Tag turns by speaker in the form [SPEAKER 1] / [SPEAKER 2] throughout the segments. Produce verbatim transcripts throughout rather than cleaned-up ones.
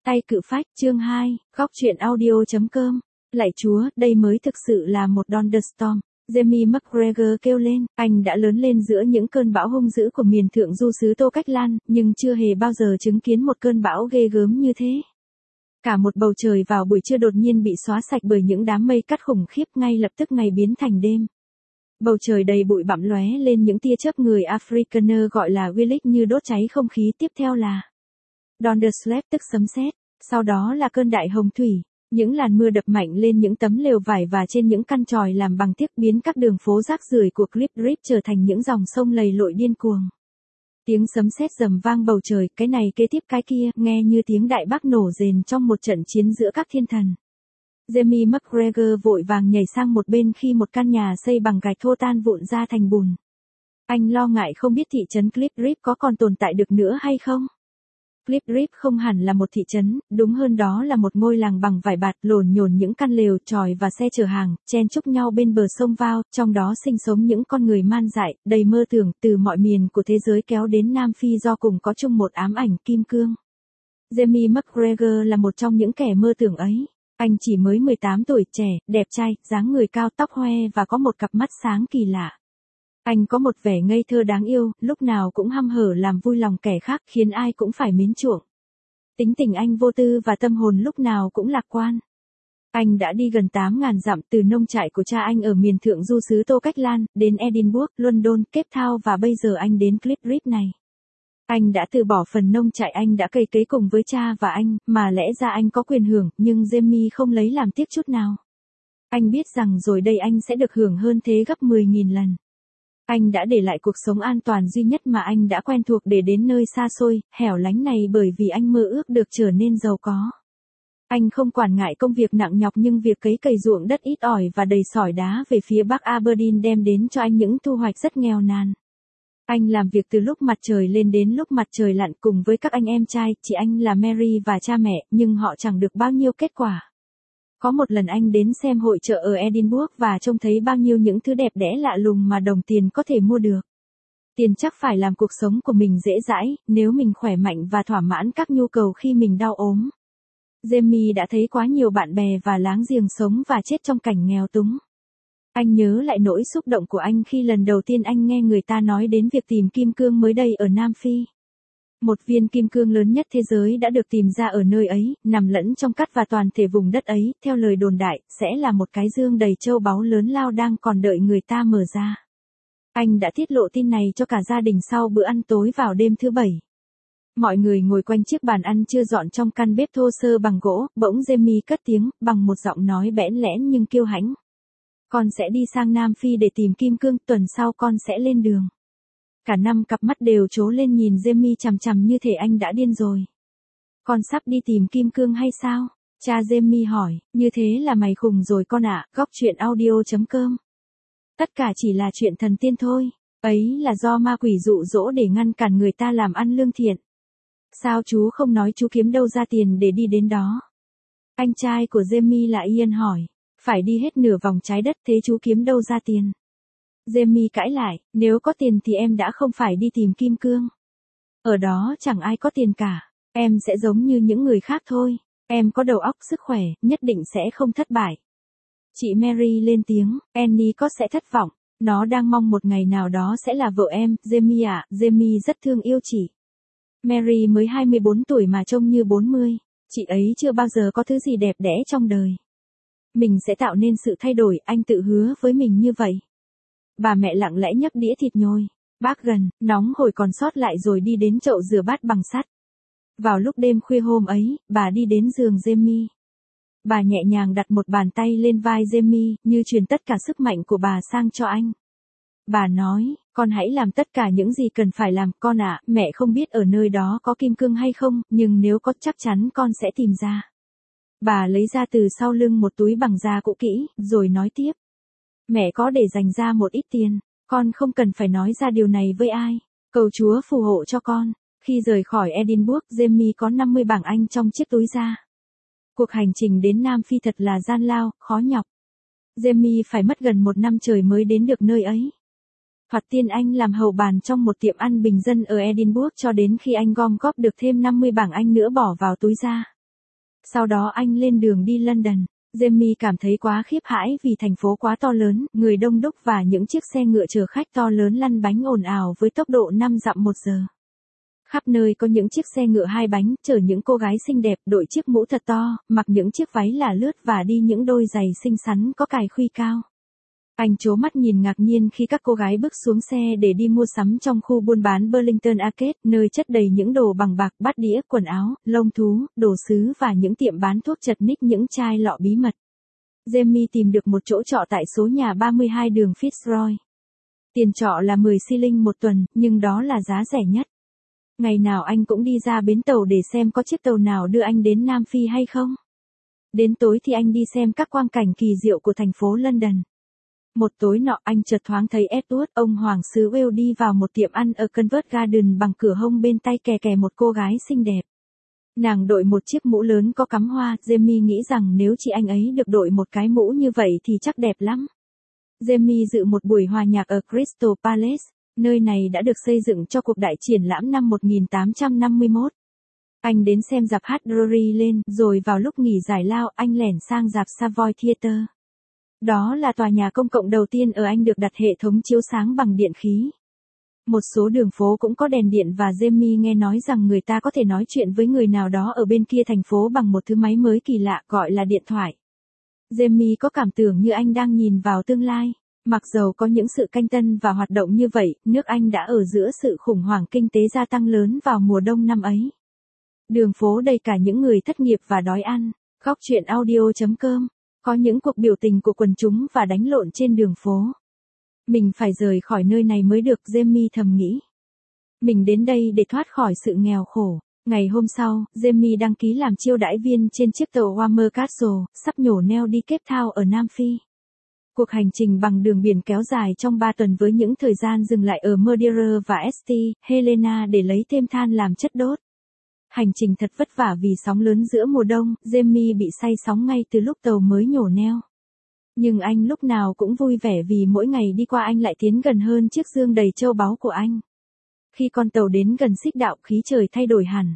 [SPEAKER 1] Tay cự phách chương hai, góc truyện audio.com. Lạy Chúa, đây mới thực sự là một thunderstorm. Jamie McGregor kêu lên, anh đã lớn lên giữa những cơn bão hung dữ của miền thượng du xứ Tô Cách Lan, nhưng chưa hề bao giờ chứng kiến một cơn bão ghê gớm như thế. Cả một bầu trời vào buổi trưa đột nhiên bị xóa sạch bởi những đám mây cắt khủng khiếp, ngay lập tức ngày biến thành đêm. Bầu trời đầy bụi bặm lóe lên những tia chớp người Afrikaner gọi là Willis như đốt cháy không khí, tiếp theo là Thunderslap tức sấm sét, sau đó là cơn đại hồng thủy, những làn mưa đập mạnh lên những tấm lều vải và trên những căn chòi làm bằng tiếc, biến các đường phố rác rưởi của Cliff Rip trở thành những dòng sông lầy lội điên cuồng. Tiếng sấm sét rầm vang bầu trời, cái này kế tiếp cái kia, nghe như tiếng đại bác nổ rền trong một trận chiến giữa các thiên thần. Jamie McGregor vội vàng nhảy sang một bên khi một căn nhà xây bằng gạch thô tan vụn ra thành bùn. Anh lo ngại không biết thị trấn Cliff Rip có còn tồn tại được nữa hay không. Cliff Rip không hẳn là một thị trấn, đúng hơn đó là một ngôi làng bằng vải bạt, lổn nhổn những căn lều, chòi và xe chở hàng, chen chúc nhau bên bờ sông Vào, trong đó sinh sống những con người man dại, đầy mơ tưởng, từ mọi miền của thế giới kéo đến Nam Phi do cùng có chung một ám ảnh kim cương. Jamie McGregor là một trong những kẻ mơ tưởng ấy. Anh chỉ mới mười tám tuổi, trẻ, đẹp trai, dáng người cao, tóc hoe và có một cặp mắt sáng kỳ lạ. Anh có một vẻ ngây thơ đáng yêu, lúc nào cũng hăm hở làm vui lòng kẻ khác, khiến ai cũng phải mến chuộng. Tính tình anh vô tư và tâm hồn lúc nào cũng lạc quan. Anh đã đi gần tám nghìn dặm từ nông trại của cha anh ở miền thượng du xứ Tô Cách Lan, đến Edinburgh, London, Cape Town và bây giờ anh đến Cliff Rip này. Anh đã từ bỏ phần nông trại anh đã cày cấy cùng với cha và anh, mà lẽ ra anh có quyền hưởng, nhưng Jamie không lấy làm tiếc chút nào. Anh biết rằng rồi đây anh sẽ được hưởng hơn thế gấp mười nghìn lần. Anh đã để lại cuộc sống an toàn duy nhất mà anh đã quen thuộc để đến nơi xa xôi, hẻo lánh này bởi vì anh mơ ước được trở nên giàu có. Anh không quản ngại công việc nặng nhọc, nhưng việc cấy cày ruộng đất ít ỏi và đầy sỏi đá về phía bắc Aberdeen đem đến cho anh những thu hoạch rất nghèo nàn. Anh làm việc từ lúc mặt trời lên đến lúc mặt trời lặn cùng với các anh em trai, chị anh là Mary và cha mẹ, nhưng họ chẳng được bao nhiêu kết quả. Có một lần anh đến xem hội chợ ở Edinburgh và trông thấy bao nhiêu những thứ đẹp đẽ lạ lùng mà đồng tiền có thể mua được. Tiền chắc phải làm cuộc sống của mình dễ dãi, nếu mình khỏe mạnh và thỏa mãn các nhu cầu khi mình đau ốm. Jamie đã thấy quá nhiều bạn bè và láng giềng sống và chết trong cảnh nghèo túng. Anh nhớ lại nỗi xúc động của anh khi lần đầu tiên anh nghe người ta nói đến việc tìm kim cương mới đây ở Nam Phi. Một viên kim cương lớn nhất thế giới đã được tìm ra ở nơi ấy, nằm lẫn trong cát và toàn thể vùng đất ấy, theo lời đồn đại, sẽ là một cái dương đầy châu báu lớn lao đang còn đợi người ta mở ra. Anh đã tiết lộ tin này cho cả gia đình sau bữa ăn tối vào đêm thứ bảy. Mọi người ngồi quanh chiếc bàn ăn chưa dọn trong căn bếp thô sơ bằng gỗ, bỗng Jamie cất tiếng, bằng một giọng nói bẽn lẽn nhưng kiêu hãnh. Con sẽ đi sang Nam Phi để tìm kim cương, tuần sau con sẽ lên đường. Cả năm cặp mắt đều trố lên nhìn Jamie chằm chằm như thể anh đã điên rồi. Con sắp đi tìm kim cương hay sao? Cha Jamie hỏi, như thế là mày khùng rồi con ạ. Góc truyện audio.com. Tất cả chỉ là chuyện thần tiên thôi. Ấy là do ma quỷ dụ dỗ để ngăn cản người ta làm ăn lương thiện. Sao chú không nói chú kiếm đâu ra tiền để đi đến đó? Anh trai của Jamie là Ian hỏi. Phải đi hết nửa vòng trái đất, thế chú kiếm đâu ra tiền? Jamie cãi lại, nếu có tiền thì em đã không phải đi tìm kim cương. Ở đó chẳng ai có tiền cả, em sẽ giống như những người khác thôi, em có đầu óc sức khỏe, nhất định sẽ không thất bại. Chị Mary lên tiếng, Annie có sẽ thất vọng, nó đang mong một ngày nào đó sẽ là vợ em, Jamie ạ, Jamie rất thương yêu chị. Mary mới hai mươi bốn tuổi mà trông như bốn mươi, chị ấy chưa bao giờ có thứ gì đẹp đẽ trong đời. Mình sẽ tạo nên sự thay đổi, anh tự hứa với mình như vậy. Bà mẹ lặng lẽ nhấc đĩa thịt nhồi, bác gần, nóng hổi còn sót lại rồi đi đến chậu rửa bát bằng sắt. Vào lúc đêm khuya hôm ấy, bà đi đến giường Jamie. Bà nhẹ nhàng đặt một bàn tay lên vai Jamie, như truyền tất cả sức mạnh của bà sang cho anh. Bà nói, con hãy làm tất cả những gì cần phải làm, con ạ, mẹ không biết ở nơi đó có kim cương hay không, nhưng nếu có chắc chắn con sẽ tìm ra. Bà lấy ra từ sau lưng một túi bằng da cũ kỹ, rồi nói tiếp. Mẹ có để dành ra một ít tiền, con không cần phải nói ra điều này với ai, cầu Chúa phù hộ cho con. Khi rời khỏi Edinburgh, Jamie có năm mươi bảng Anh trong chiếc túi da. Cuộc hành trình đến Nam Phi thật là gian lao, khó nhọc. Jamie phải mất gần một năm trời mới đến được nơi ấy. Thoạt tiên anh làm hầu bàn trong một tiệm ăn bình dân ở Edinburgh cho đến khi anh gom góp được thêm năm mươi bảng Anh nữa bỏ vào túi da. Sau đó anh lên đường đi London. Jamie cảm thấy quá khiếp hãi vì thành phố quá to lớn, người đông đúc và những chiếc xe ngựa chở khách to lớn lăn bánh ồn ào với tốc độ năm dặm một giờ. Khắp nơi có những chiếc xe ngựa hai bánh, chở những cô gái xinh đẹp, đội chiếc mũ thật to, mặc những chiếc váy là lướt và đi những đôi giày xinh xắn có cài khuy cao. Anh trố mắt nhìn ngạc nhiên khi các cô gái bước xuống xe để đi mua sắm trong khu buôn bán Burlington Arcade, nơi chất đầy những đồ bằng bạc, bát đĩa, quần áo, lông thú, đồ sứ và những tiệm bán thuốc chật ních những chai lọ bí mật. Jamie tìm được một chỗ trọ tại số nhà ba mươi hai đường Fitzroy. Tiền trọ là mười xi linh một tuần, nhưng đó là giá rẻ nhất. Ngày nào anh cũng đi ra bến tàu để xem có chiếc tàu nào đưa anh đến Nam Phi hay không. Đến tối thì anh đi xem các quang cảnh kỳ diệu của thành phố London. Một tối nọ anh chợt thoáng thấy Edward, ông hoàng xứ Wales đi vào một tiệm ăn ở Covent Garden bằng cửa hông bên tay kè kè một cô gái xinh đẹp. Nàng đội một chiếc mũ lớn có cắm hoa, Jamie nghĩ rằng nếu chị anh ấy được đội một cái mũ như vậy thì chắc đẹp lắm. Jamie dự một buổi hòa nhạc ở Crystal Palace, nơi này đã được xây dựng cho cuộc đại triển lãm năm một nghìn tám trăm năm mươi mốt. Anh đến xem rạp hát Drury Lane, rồi vào lúc nghỉ giải lao anh lẻn sang rạp Savoy Theatre. Đó là tòa nhà công cộng đầu tiên ở Anh được đặt hệ thống chiếu sáng bằng điện khí. Một số đường phố cũng có đèn điện và Jamie nghe nói rằng người ta có thể nói chuyện với người nào đó ở bên kia thành phố bằng một thứ máy mới kỳ lạ gọi là điện thoại. Jamie có cảm tưởng như anh đang nhìn vào tương lai. Mặc dầu có những sự canh tân và hoạt động như vậy, nước Anh đã ở giữa sự khủng hoảng kinh tế gia tăng lớn vào mùa đông năm ấy. Đường phố đầy cả những người thất nghiệp và đói ăn. Góc truyện audio chấm com. Có những cuộc biểu tình của quần chúng và đánh lộn trên đường phố. Mình phải rời khỏi nơi này mới được, Jamie thầm nghĩ. Mình đến đây để thoát khỏi sự nghèo khổ. Ngày hôm sau, Jamie đăng ký làm chiêu đãi viên trên chiếc tàu Walmer Castle, sắp nhổ neo đi Cape Town ở Nam Phi. Cuộc hành trình bằng đường biển kéo dài trong ba tuần với những thời gian dừng lại ở Madeira và St. Helena để lấy thêm than làm chất đốt. Hành trình thật vất vả vì sóng lớn giữa mùa đông, Jamie bị say sóng ngay từ lúc tàu mới nhổ neo. Nhưng anh lúc nào cũng vui vẻ vì mỗi ngày đi qua anh lại tiến gần hơn chiếc dương đầy châu báu của anh. Khi con tàu đến gần xích đạo, khí trời thay đổi hẳn.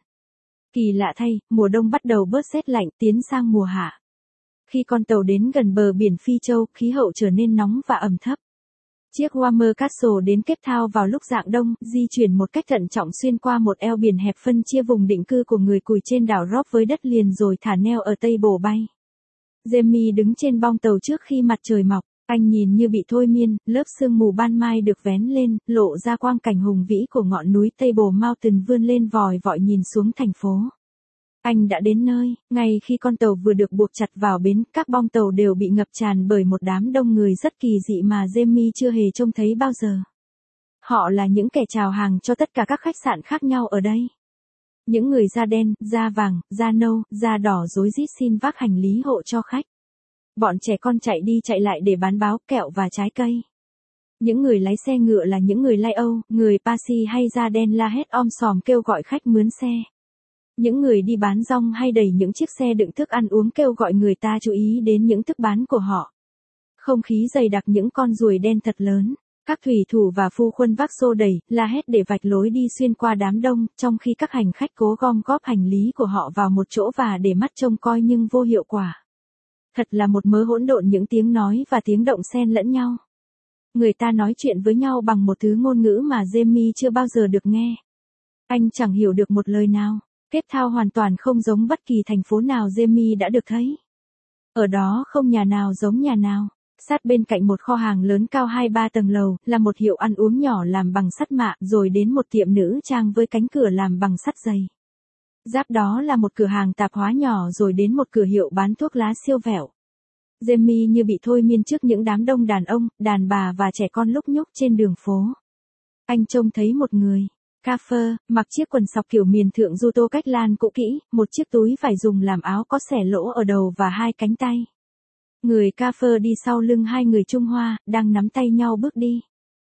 [SPEAKER 1] Kỳ lạ thay, mùa đông bắt đầu bớt rét lạnh tiến sang mùa hạ. Khi con tàu đến gần bờ biển Phi Châu, khí hậu trở nên nóng và ẩm thấp. Chiếc Walmer Castle đến Cape Town vào lúc rạng đông, di chuyển một cách thận trọng xuyên qua một eo biển hẹp phân chia vùng định cư của người Cùi trên đảo Rock với đất liền rồi thả neo ở Tây Bồ Bay. Jamie đứng trên bong tàu trước khi mặt trời mọc, anh nhìn như bị thôi miên, lớp sương mù ban mai được vén lên, lộ ra quang cảnh hùng vĩ của ngọn núi Table Mountain vươn lên vòi vọi nhìn xuống thành phố. Anh đã đến nơi, ngay khi con tàu vừa được buộc chặt vào bến, các bong tàu đều bị ngập tràn bởi một đám đông người rất kỳ dị mà Jamie chưa hề trông thấy bao giờ. Họ là những kẻ chào hàng cho tất cả các khách sạn khác nhau ở đây. Những người da đen, da vàng, da nâu, da đỏ rối rít xin vác hành lý hộ cho khách. Bọn trẻ con chạy đi chạy lại để bán báo, kẹo và trái cây. Những người lái xe ngựa là những người Lai Âu, người Parsi hay da đen la hét om sòm kêu gọi khách mướn xe. Những người đi bán rong hay đẩy những chiếc xe đựng thức ăn uống kêu gọi người ta chú ý đến những thức bán của họ. Không khí dày đặc những con ruồi đen thật lớn. Các thủy thủ và phu khuân vác xô đẩy, la hét để vạch lối đi xuyên qua đám đông, trong khi các hành khách cố gom góp hành lý của họ vào một chỗ và để mắt trông coi nhưng vô hiệu quả. Thật là một mớ hỗn độn những tiếng nói và tiếng động xen lẫn nhau. Người ta nói chuyện với nhau bằng một thứ ngôn ngữ mà Jamie chưa bao giờ được nghe. Anh chẳng hiểu được một lời nào. Cape Town hoàn toàn không giống bất kỳ thành phố nào Jamie đã được thấy. Ở đó không nhà nào giống nhà nào. Sát bên cạnh một kho hàng lớn cao hai ba tầng lầu, là một hiệu ăn uống nhỏ làm bằng sắt mạ, rồi đến một tiệm nữ trang với cánh cửa làm bằng sắt dày. Giáp đó là một cửa hàng tạp hóa nhỏ rồi đến một cửa hiệu bán thuốc lá siêu vẹo. Jamie như bị thôi miên trước những đám đông đàn ông, đàn bà và trẻ con lúc nhúc trên đường phố. Anh trông thấy một người. Caffer, mặc chiếc quần sọc kiểu miền thượng Juto cách lan cũ kỹ, một chiếc túi vải dùng làm áo có xẻ lỗ ở đầu và hai cánh tay. Người Caffer đi sau lưng hai người Trung Hoa, đang nắm tay nhau bước đi.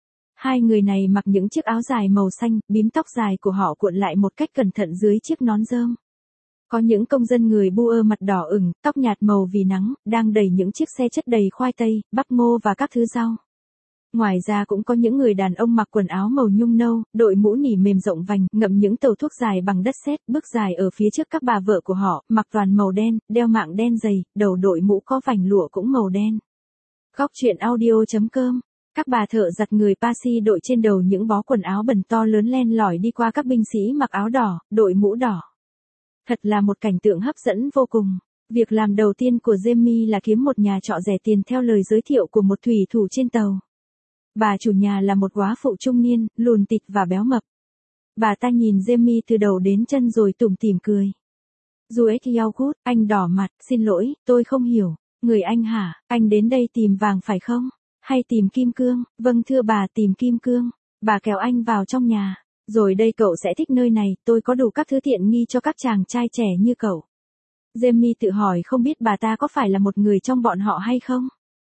[SPEAKER 1] Hai người này mặc những chiếc áo dài màu xanh, bím tóc dài của họ cuộn lại một cách cẩn thận dưới chiếc nón rơm. Có những công dân người Boer mặt đỏ ửng, tóc nhạt màu vì nắng, đang đẩy những chiếc xe chất đầy khoai tây, bắp ngô và các thứ rau. Ngoài ra cũng có những người đàn ông mặc quần áo màu nhung nâu, đội mũ nỉ mềm rộng vành, ngậm những tàu thuốc dài bằng đất sét, bước dài ở phía trước các bà vợ của họ, mặc toàn màu đen, đeo mạng đen dày, đầu đội mũ có vành lụa cũng màu đen. Góc truyện audio.com. Các bà thợ giặt người Parsi đội trên đầu những bó quần áo bẩn to lớn len lỏi đi qua các binh sĩ mặc áo đỏ, đội mũ đỏ. Thật là một cảnh tượng hấp dẫn vô cùng. Việc làm đầu tiên của Jamie là kiếm một nhà trọ rẻ tiền theo lời giới thiệu của một thủy thủ trên tàu. Bà chủ nhà là một góa phụ trung niên, lùn tịt và béo mập. Bà ta nhìn Jamie từ đầu đến chân rồi tủm tỉm cười. Juet Yaugut, anh đỏ mặt, xin lỗi, tôi không hiểu. Người anh hả, anh đến đây tìm vàng phải không? Hay tìm kim cương? Vâng thưa bà, tìm kim cương. Bà kéo anh vào trong nhà. Rồi đây cậu sẽ thích nơi này, tôi có đủ các thứ tiện nghi cho các chàng trai trẻ như cậu. Jamie tự hỏi không biết bà ta có phải là một người trong bọn họ hay không?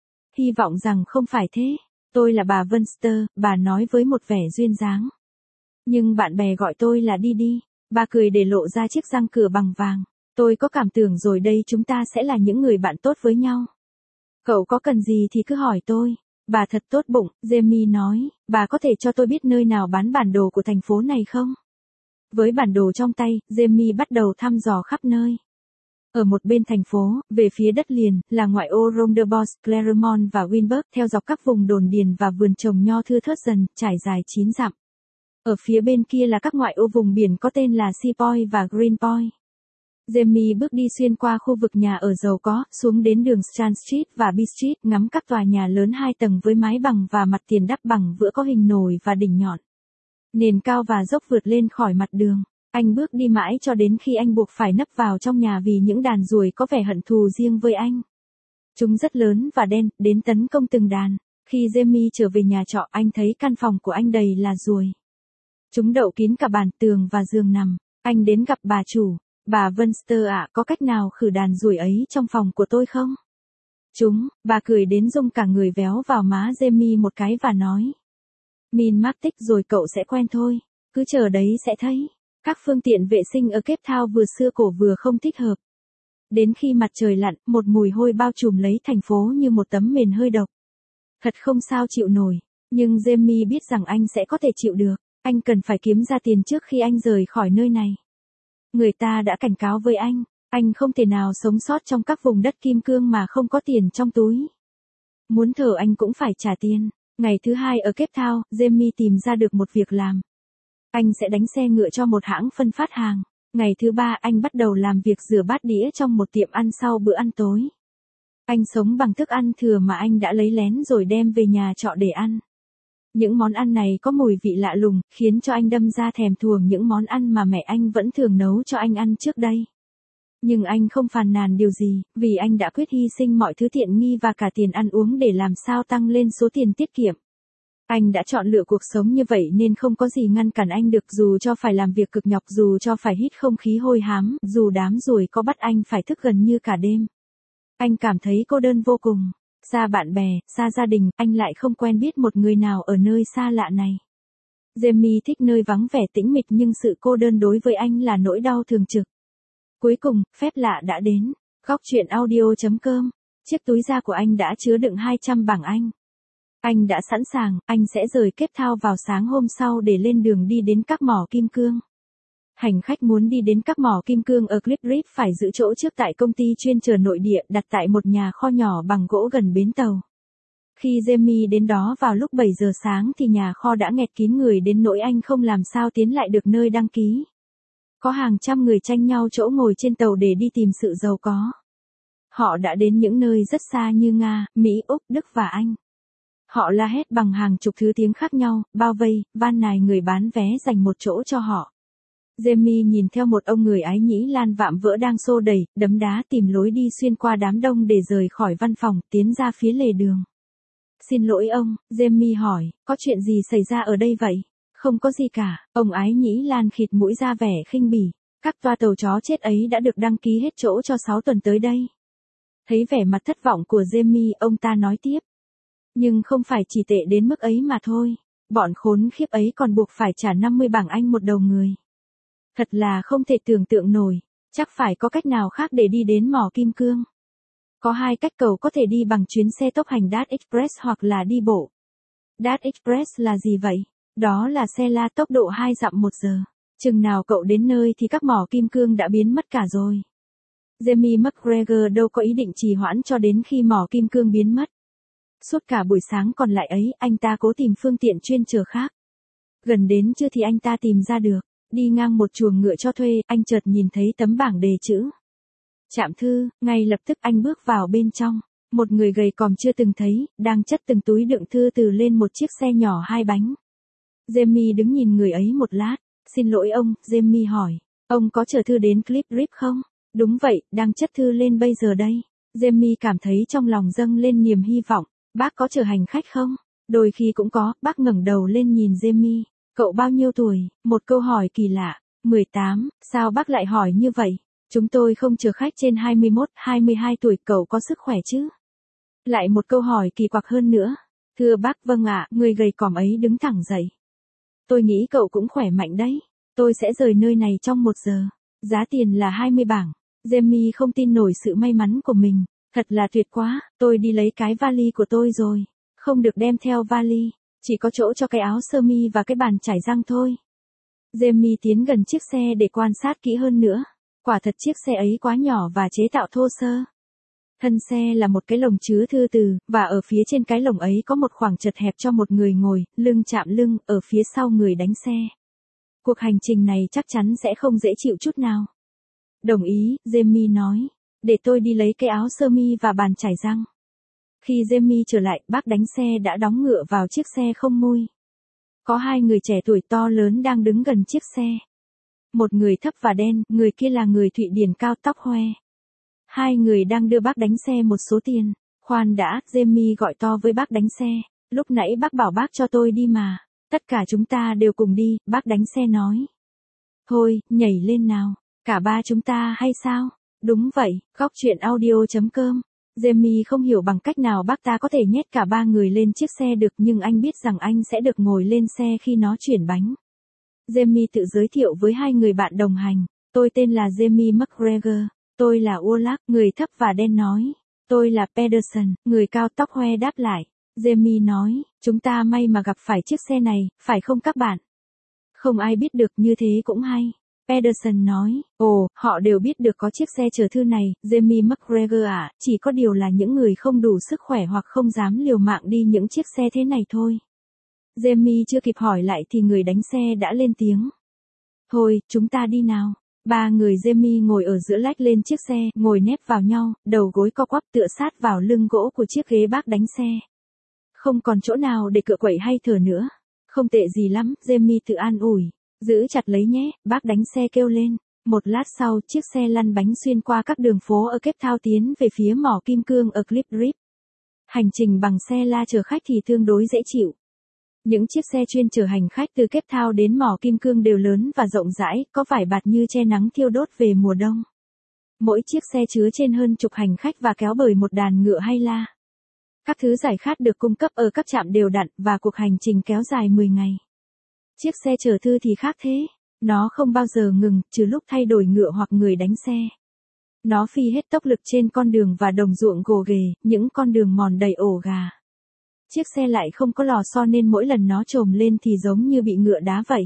[SPEAKER 1] Hy vọng rằng không phải thế. Tôi là bà Vunster, bà nói với một vẻ duyên dáng. Nhưng bạn bè gọi tôi là đi đi. Bà cười để lộ ra chiếc răng cửa bằng vàng. Tôi có cảm tưởng rồi đây chúng ta sẽ là những người bạn tốt với nhau. Cậu có cần gì thì cứ hỏi tôi. Bà thật tốt bụng, Jamie nói, bà có thể cho tôi biết nơi nào bán bản đồ của thành phố này không? Với bản đồ trong tay, Jamie bắt đầu thăm dò khắp nơi. Ở một bên thành phố, về phía đất liền, là ngoại ô Ronderbos, Claremont và Winburg, theo dọc các vùng đồn điền và vườn trồng nho thưa thớt dần, trải dài chín dặm. Ở phía bên kia là các ngoại ô vùng biển có tên là Sea Point và Green Point. Jamie bước đi xuyên qua khu vực nhà ở giàu có, xuống đến đường Strand Street và B Street, ngắm các tòa nhà lớn hai tầng với mái bằng và mặt tiền đắp bằng vữa có hình nồi và đỉnh nhọn. Nền cao và dốc vượt lên khỏi mặt đường. Anh bước đi mãi cho đến khi anh buộc phải nấp vào trong nhà vì những đàn ruồi có vẻ hận thù riêng với anh. Chúng rất lớn và đen, đến tấn công từng đàn. Khi Jamie trở về nhà trọ, anh thấy căn phòng của anh đầy là ruồi. Chúng đậu kín cả bàn, tường và giường nằm. Anh đến gặp bà chủ. Bà Vunster ạ, có cách nào khử đàn ruồi ấy trong phòng của tôi không? Chúng, bà cười đến rung cả người, véo vào má Jamie một cái và nói. Min mắc tích rồi cậu sẽ quen thôi. Cứ chờ đấy sẽ thấy. Các phương tiện vệ sinh ở Cape Town vừa xưa cổ vừa không thích hợp. Đến khi mặt trời lặn, một mùi hôi bao trùm lấy thành phố như một tấm mền hơi độc. Thật không sao chịu nổi. Nhưng Jamie biết rằng anh sẽ có thể chịu được. Anh cần phải kiếm ra tiền trước khi anh rời khỏi nơi này. Người ta đã cảnh cáo với anh, anh không thể nào sống sót trong các vùng đất kim cương mà không có tiền trong túi. Muốn thở anh cũng phải trả tiền. Ngày thứ hai ở Cape Town, Jamie tìm ra được một việc làm. Anh sẽ đánh xe ngựa cho một hãng phân phát hàng. Ngày thứ ba anh bắt đầu làm việc rửa bát đĩa trong một tiệm ăn sau bữa ăn tối. Anh sống bằng thức ăn thừa mà anh đã lấy lén rồi đem về nhà trọ để ăn. Những món ăn này có mùi vị lạ lùng, khiến cho anh đâm ra thèm thuồng những món ăn mà mẹ anh vẫn thường nấu cho anh ăn trước đây. Nhưng anh không phàn nàn điều gì, vì anh đã quyết hy sinh mọi thứ tiện nghi và cả tiền ăn uống để làm sao tăng lên số tiền tiết kiệm. Anh đã chọn lựa cuộc sống như vậy nên không có gì ngăn cản anh được, dù cho phải làm việc cực nhọc, dù cho phải hít không khí hôi hám, dù đám ruồi có bắt anh phải thức gần như cả đêm. Anh cảm thấy cô đơn vô cùng. Xa bạn bè, xa gia đình, anh lại không quen biết một người nào ở nơi xa lạ này. Jamie thích nơi vắng vẻ tĩnh mịch nhưng sự cô đơn đối với anh là nỗi đau thường trực. Cuối cùng, phép lạ đã đến. Góc truyện audio.com. Chiếc túi da của anh đã chứa đựng hai trăm bảng Anh. Anh đã sẵn sàng, anh sẽ rời Cape Town vào sáng hôm sau để lên đường đi đến các mỏ kim cương. Hành khách muốn đi đến các mỏ kim cương ở Cliff Reef phải giữ chỗ trước tại công ty chuyên chở nội địa đặt tại một nhà kho nhỏ bằng gỗ gần bến tàu. Khi Jamie đến đó vào lúc bảy giờ sáng thì nhà kho đã nghẹt kín người đến nỗi anh không làm sao tiến lại được nơi đăng ký. Có hàng trăm người tranh nhau chỗ ngồi trên tàu để đi tìm sự giàu có. Họ đã đến những nơi rất xa như Nga, Mỹ, Úc, Đức và Anh. Họ la hét bằng hàng chục thứ tiếng khác nhau, bao vây, van nài người bán vé dành một chỗ cho họ. Jamie nhìn theo một ông người Ái Nhĩ Lan vạm vỡ đang xô đẩy, đấm đá tìm lối đi xuyên qua đám đông để rời khỏi văn phòng, tiến ra phía lề đường. Xin lỗi ông, Jamie hỏi, có chuyện gì xảy ra ở đây vậy? Không có gì cả, ông Ái Nhĩ Lan khịt mũi ra vẻ khinh bỉ. Các toa tàu chó chết ấy đã được đăng ký hết chỗ cho sáu tuần tới đây. Thấy vẻ mặt thất vọng của Jamie, ông ta nói tiếp. Nhưng không phải chỉ tệ đến mức ấy mà thôi. Bọn khốn khiếp ấy còn buộc phải trả năm mươi bảng Anh một đầu người. Thật là không thể tưởng tượng nổi. Chắc phải có cách nào khác để đi đến mỏ kim cương. Có hai cách, cậu có thể đi bằng chuyến xe tốc hành đát Express hoặc là đi bộ. Dart Express là gì vậy? Đó là xe la tốc độ hai dặm một giờ. Chừng nào cậu đến nơi thì các mỏ kim cương đã biến mất cả rồi. Jamie McGregor đâu có ý định trì hoãn cho đến khi mỏ kim cương biến mất. Suốt cả buổi sáng còn lại ấy, anh ta cố tìm phương tiện chuyên chở khác. Gần đến trưa thì anh ta tìm ra được. Đi ngang một chuồng ngựa cho thuê, anh chợt nhìn thấy tấm bảng đề chữ. Trạm thư, ngay lập tức anh bước vào bên trong. Một người gầy còm chưa từng thấy, đang chất từng túi đựng thư từ lên một chiếc xe nhỏ hai bánh. Jamie đứng nhìn người ấy một lát. Xin lỗi ông, Jamie hỏi. Ông có chở thư đến Cliff Rip không? Đúng vậy, đang chất thư lên bây giờ đây. Jamie cảm thấy trong lòng dâng lên niềm hy vọng. Bác có chở hành khách không? Đôi khi cũng có, bác ngẩng đầu lên nhìn Jamie. Cậu bao nhiêu tuổi? Một câu hỏi kỳ lạ. mười tám, sao bác lại hỏi như vậy? Chúng tôi không chở khách trên hai mươi mốt, hai mươi hai tuổi, cậu có sức khỏe chứ? Lại một câu hỏi kỳ quặc hơn nữa. Thưa bác, vâng ạ, người gầy còm ấy đứng thẳng dậy. Tôi nghĩ cậu cũng khỏe mạnh đấy. Tôi sẽ rời nơi này trong một giờ. Giá tiền là hai mươi bảng. Jamie không tin nổi sự may mắn của mình. Thật là tuyệt quá, tôi đi lấy cái vali của tôi rồi. Không được đem theo vali, chỉ có chỗ cho cái áo sơ mi và cái bàn chải răng thôi. Jamie tiến gần chiếc xe để quan sát kỹ hơn nữa. Quả thật chiếc xe ấy quá nhỏ và chế tạo thô sơ. Thân xe là một cái lồng chứa thư từ, và ở phía trên cái lồng ấy có một khoảng chật hẹp cho một người ngồi, lưng chạm lưng, ở phía sau người đánh xe. Cuộc hành trình này chắc chắn sẽ không dễ chịu chút nào. Đồng ý, Jamie nói. Để tôi đi lấy cái áo sơ mi và bàn chải răng. Khi Jamie trở lại, bác đánh xe đã đóng ngựa vào chiếc xe không mui. Có hai người trẻ tuổi to lớn đang đứng gần chiếc xe. Một người thấp và đen, người kia là người Thụy Điển cao tóc hoe. Hai người đang đưa bác đánh xe một số tiền. Khoan đã, Jamie gọi to với bác đánh xe. Lúc nãy bác bảo bác cho tôi đi mà. Tất cả chúng ta đều cùng đi, bác đánh xe nói. Thôi, nhảy lên nào. Cả ba chúng ta hay sao? Đúng vậy, góc truyện audio chấm com. Jamie không hiểu bằng cách nào bác ta có thể nhét cả ba người lên chiếc xe được, nhưng anh biết rằng anh sẽ được ngồi lên xe khi nó chuyển bánh. Jamie tự giới thiệu với hai người bạn đồng hành. Tôi tên là Jamie McGregor. Tôi là Olaf, người thấp và đen nói. Tôi là Pedersen, người cao tóc hoe đáp lại. Jamie nói, chúng ta may mà gặp phải chiếc xe này, phải không các bạn? Không ai biết được, như thế cũng hay. Pedersen nói, ồ, họ đều biết được có chiếc xe chở thư này, Jamie McGregor ạ, chỉ có điều là những người không đủ sức khỏe hoặc không dám liều mạng đi những chiếc xe thế này thôi. Jamie chưa kịp hỏi lại thì người đánh xe đã lên tiếng. Thôi, chúng ta đi nào. Ba người Jamie ngồi ở giữa lách lên chiếc xe, ngồi nép vào nhau, đầu gối co quắp tựa sát vào lưng gỗ của chiếc ghế bác đánh xe. Không còn chỗ nào để cựa quậy hay thở nữa. Không tệ gì lắm, Jamie tự an ủi. Giữ chặt lấy nhé, bác đánh xe kêu lên. Một lát sau, chiếc xe lăn bánh xuyên qua các đường phố ở Cape Town tiến về phía mỏ kim cương ở Cliff Rip. Hành trình bằng xe la chở khách thì tương đối dễ chịu. Những chiếc xe chuyên chở hành khách từ Cape Town đến mỏ kim cương đều lớn và rộng rãi, có vải bạt như che nắng thiêu đốt về mùa đông. Mỗi chiếc xe chứa trên hơn chục hành khách và kéo bởi một đàn ngựa hay la. Các thứ giải khát được cung cấp ở các trạm đều đặn và cuộc hành trình kéo dài mười ngày. Chiếc xe chở thư thì khác thế. Nó không bao giờ ngừng, trừ lúc thay đổi ngựa hoặc người đánh xe. Nó phi hết tốc lực trên con đường và đồng ruộng gồ ghề, những con đường mòn đầy ổ gà. Chiếc xe lại không có lò xo nên mỗi lần nó trồm lên thì giống như bị ngựa đá vậy.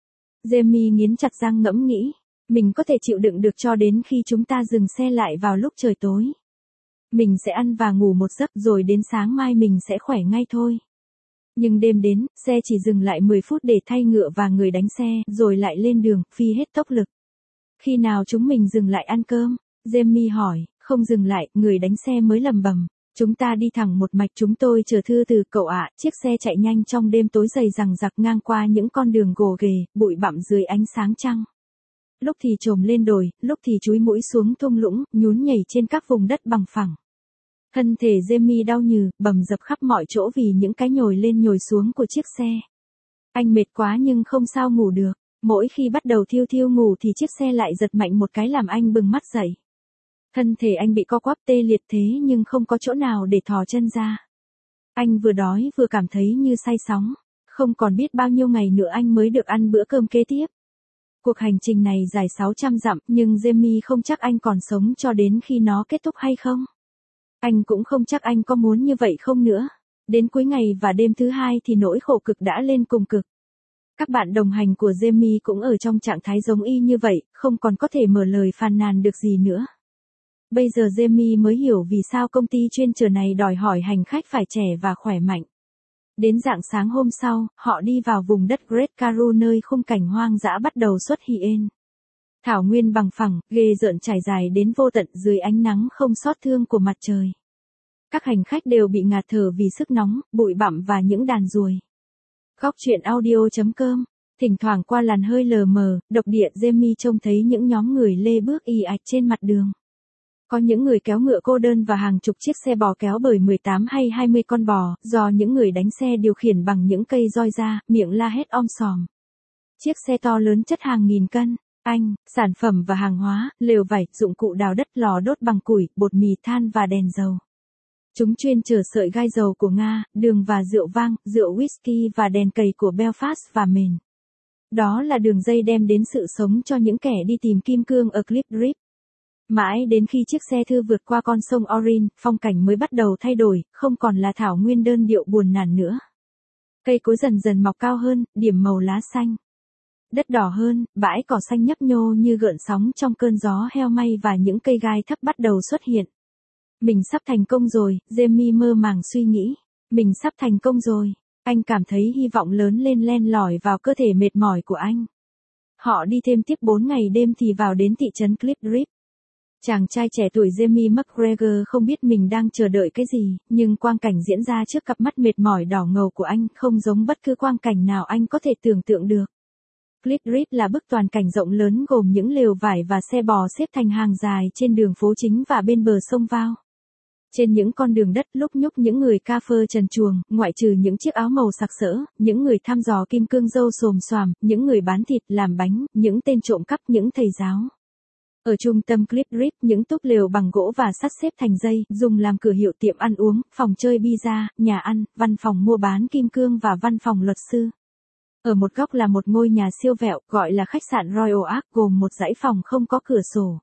[SPEAKER 1] Jamie nghiến chặt răng ngẫm nghĩ. Mình có thể chịu đựng được cho đến khi chúng ta dừng xe lại vào lúc trời tối. Mình sẽ ăn và ngủ một giấc rồi đến sáng mai mình sẽ khỏe ngay thôi. Nhưng đêm đến, xe chỉ dừng lại mười phút để thay ngựa và người đánh xe, rồi lại lên đường, phi hết tốc lực. Khi nào chúng mình dừng lại ăn cơm? Jamie hỏi. Không dừng lại, người đánh xe mới lầm bầm. Chúng ta đi thẳng một mạch, chúng tôi chở thư từ cậu ạ. Chiếc xe chạy nhanh trong đêm tối dày dằng dặc ngang qua những con đường gồ ghề, bụi bặm dưới ánh sáng trăng. Lúc thì trồm lên đồi, lúc thì chúi mũi xuống thung lũng, nhún nhảy trên các vùng đất bằng phẳng. Thân thể Jamie đau nhừ, bầm dập khắp mọi chỗ vì những cái nhồi lên nhồi xuống của chiếc xe. Anh mệt quá nhưng không sao ngủ được. Mỗi khi bắt đầu thiêu thiêu ngủ thì chiếc xe lại giật mạnh một cái làm anh bừng mắt dậy. Thân thể anh bị co quắp tê liệt thế nhưng không có chỗ nào để thò chân ra. Anh vừa đói vừa cảm thấy như say sóng. Không còn biết bao nhiêu ngày nữa anh mới được ăn bữa cơm kế tiếp. Cuộc hành trình này dài sáu trăm dặm nhưng Jamie không chắc anh còn sống cho đến khi nó kết thúc hay không. Anh cũng không chắc anh có muốn như vậy không nữa. Đến cuối ngày và đêm thứ hai thì nỗi khổ cực đã lên cùng cực. Các bạn đồng hành của Jamie cũng ở trong trạng thái giống y như vậy, không còn có thể mở lời phàn nàn được gì nữa. Bây giờ Jamie mới hiểu vì sao công ty chuyên chở này đòi hỏi hành khách phải trẻ và khỏe mạnh. Đến rạng sáng hôm sau, họ đi vào vùng đất Great Karoo nơi khung cảnh hoang dã bắt đầu xuất hiện. Thảo nguyên bằng phẳng, ghê rợn trải dài đến vô tận dưới ánh nắng không xót thương của mặt trời. Các hành khách đều bị ngạt thở vì sức nóng, bụi bặm và những đàn ruồi. Góc truyện audio chấm com. Thỉnh thoảng qua làn hơi lờ mờ, độc địa Jamie trông thấy những nhóm người lê bước ì ạch trên mặt đường. Có những người kéo ngựa cô đơn và hàng chục chiếc xe bò kéo bởi mười tám hay hai mươi con bò, do những người đánh xe điều khiển bằng những cây roi da, miệng la hét om sòm. Chiếc xe to lớn chất hàng nghìn cân, anh, sản phẩm và hàng hóa, lều vải, dụng cụ đào đất, lò đốt bằng củi, bột mì than và đèn dầu. Chúng chuyên chở sợi gai dầu của Nga, đường và rượu vang, rượu whisky và đèn cầy của Belfast và Maine. Đó là đường dây đem đến sự sống cho những kẻ đi tìm kim cương ở Cliff Rip. Mãi đến khi chiếc xe thư vượt qua con sông Orin, phong cảnh mới bắt đầu thay đổi, không còn là thảo nguyên đơn điệu buồn nản nữa. Cây cối dần dần mọc cao hơn, điểm màu lá xanh. Đất đỏ hơn, bãi cỏ xanh nhấp nhô như gợn sóng trong cơn gió heo may và những cây gai thấp bắt đầu xuất hiện. Mình sắp thành công rồi, Jamie mơ màng suy nghĩ. Mình sắp thành công rồi. Anh cảm thấy hy vọng lớn lên len lỏi vào cơ thể mệt mỏi của anh. Họ đi thêm tiếp bốn ngày đêm thì vào đến thị trấn Cliff Rip. Chàng trai trẻ tuổi Jamie McGregor không biết mình đang chờ đợi cái gì, nhưng quang cảnh diễn ra trước cặp mắt mệt mỏi đỏ ngầu của anh không giống bất cứ quang cảnh nào anh có thể tưởng tượng được. Cliff Rip là bức toàn cảnh rộng lớn gồm những lều vải và xe bò xếp thành hàng dài trên đường phố chính và bên bờ sông Vao. Trên những con đường đất lúc nhúc những người ca phơ trần truồng, ngoại trừ những chiếc áo màu sặc sỡ, những người thăm dò kim cương râu xồm xoàm, những người bán thịt, làm bánh, những tên trộm cắp, những thầy giáo. Ở trung tâm Cliff Rip, những túp lều bằng gỗ và sắt xếp thành dây, dùng làm cửa hiệu tiệm ăn uống, phòng chơi pizza, nhà ăn, văn phòng mua bán kim cương và văn phòng luật sư. Ở một góc là một ngôi nhà siêu vẹo, gọi là khách sạn Royal Ark, gồm một dãy phòng không có cửa sổ.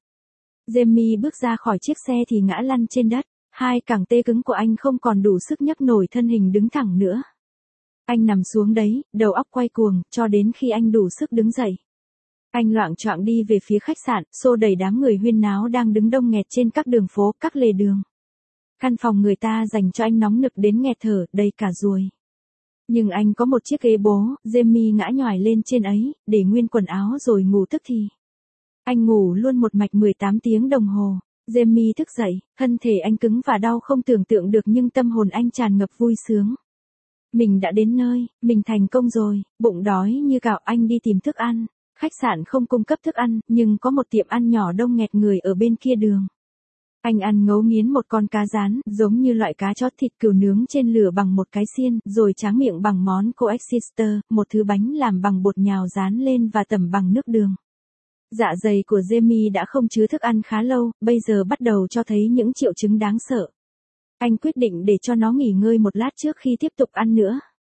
[SPEAKER 1] Jamie bước ra khỏi chiếc xe thì ngã lăn trên đất. Hai cẳng tê cứng của anh không còn đủ sức nhấc nổi thân hình đứng thẳng nữa. Anh nằm xuống đấy, đầu óc quay cuồng, cho đến khi anh đủ sức đứng dậy. Anh loạng choạng đi về phía khách sạn, xô đẩy đám người huyên náo đang đứng đông nghẹt trên các đường phố, các lề đường. Căn phòng người ta dành cho anh nóng nực đến nghẹt thở, đầy cả ruồi. Nhưng anh có một chiếc ghế bố, Jamie ngã nhòi lên trên ấy, để nguyên quần áo rồi ngủ tức thì. Anh ngủ luôn một mạch mười tám tiếng đồng hồ. Jamie thức dậy, thân thể anh cứng và đau không tưởng tượng được nhưng tâm hồn anh tràn ngập vui sướng. Mình đã đến nơi, mình thành công rồi, bụng đói như gạo anh đi tìm thức ăn. Khách sạn không cung cấp thức ăn, nhưng có một tiệm ăn nhỏ đông nghẹt người ở bên kia đường. Anh ăn ngấu nghiến một con cá rán, giống như loại cá chót thịt cừu nướng trên lửa bằng một cái xiên, rồi tráng miệng bằng món coexistor, một thứ bánh làm bằng bột nhào rán lên và tẩm bằng nước đường. Dạ dày của Jamie đã không chứa thức ăn khá lâu, bây giờ bắt đầu cho thấy những triệu chứng đáng sợ. Anh quyết định để cho nó nghỉ ngơi một lát trước khi tiếp tục ăn nữa.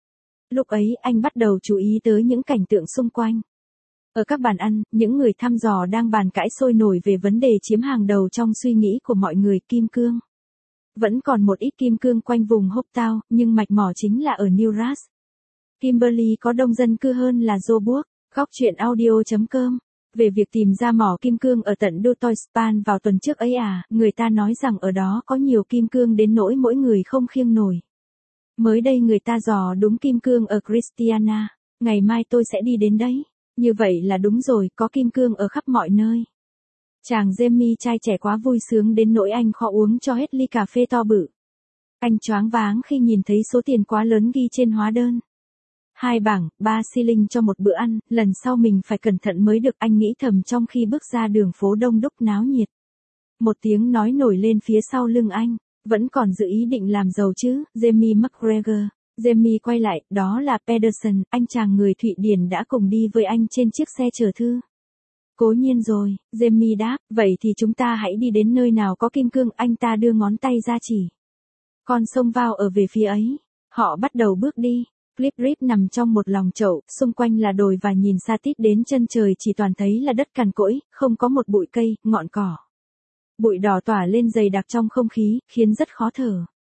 [SPEAKER 1] Lúc ấy anh bắt đầu chú ý tới những cảnh tượng xung quanh. Ở các bàn ăn, những người thăm dò đang bàn cãi sôi nổi về vấn đề chiếm hàng đầu trong suy nghĩ của mọi người, kim cương. Vẫn còn một ít kim cương quanh vùng Hopetown, nhưng mạch mỏ chính là ở New Ross. Kimberly có đông dân cư hơn là Joburg. Góc truyện audio chấm com. Về việc tìm ra mỏ kim cương ở tận Dutoitspan vào tuần trước ấy à, người ta nói rằng ở đó có nhiều kim cương đến nỗi mỗi người không khiêng nổi. Mới đây người ta dò đúng kim cương ở Christiana, ngày mai tôi sẽ đi đến đấy. Như vậy là đúng rồi, có kim cương ở khắp mọi nơi. Chàng Jamie trai trẻ quá vui sướng đến nỗi anh khó uống cho hết ly cà phê to bự. Anh choáng váng khi nhìn thấy số tiền quá lớn ghi trên hóa đơn. Hai bảng, ba xi linh cho một bữa ăn, lần sau mình phải cẩn thận mới được, anh nghĩ thầm trong khi bước ra đường phố đông đúc náo nhiệt. Một tiếng nói nổi lên phía sau lưng anh, vẫn còn dự ý định làm giàu chứ, Jamie McGregor. Jamie quay lại, đó là Pedersen, anh chàng người Thụy Điển đã cùng đi với anh trên chiếc xe chở thư. Cố nhiên rồi, Jamie đáp, vậy thì chúng ta hãy đi đến nơi nào có kim cương, anh ta đưa ngón tay ra chỉ. Con sông Vao ở về phía ấy. Họ bắt đầu bước đi. Cliff Rip nằm trong một lòng chậu, xung quanh là đồi và nhìn xa tít đến chân trời chỉ toàn thấy là đất cằn cỗi, không có một bụi cây, ngọn cỏ. Bụi đỏ tỏa lên dày đặc trong không khí, khiến rất khó thở.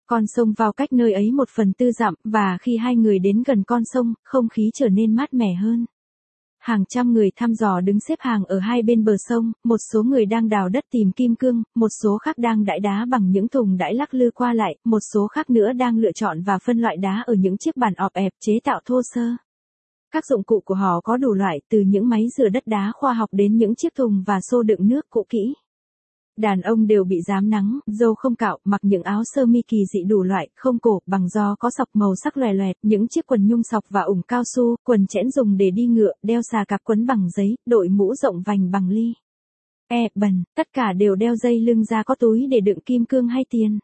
[SPEAKER 1] Con sông vào cách nơi ấy một phần tư dặm, và khi hai người đến gần con sông, không khí trở nên mát mẻ hơn. Hàng trăm người thăm dò đứng xếp hàng ở hai bên bờ sông, một số người đang đào đất tìm kim cương, một số khác đang đãi đá bằng những thùng đãi lắc lư qua lại, một số khác nữa đang lựa chọn và phân loại đá ở những chiếc bàn ọp ẹp chế tạo thô sơ. Các dụng cụ của họ có đủ loại, từ những máy rửa đất đá khoa học đến những chiếc thùng và xô đựng nước cũ kỹ. Đàn ông đều bị rám nắng, râu không cạo, mặc những áo sơ mi kỳ dị đủ loại, không cổ, bằng do có sọc màu sắc loè loẹt, những chiếc quần nhung sọc và ủng cao su, quần chẽn dùng để đi ngựa, đeo xà cạp quấn bằng giấy, đội mũ rộng vành bằng ly. E, bần, tất cả đều đeo dây lưng ra có túi để đựng kim cương hay tiền.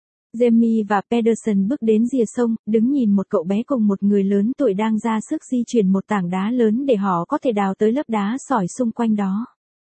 [SPEAKER 1] Jamie và Pedersen bước đến rìa sông, đứng nhìn một cậu bé cùng một người lớn tuổi đang ra sức di chuyển một tảng đá lớn để họ có thể đào tới lớp đá sỏi xung quanh đó.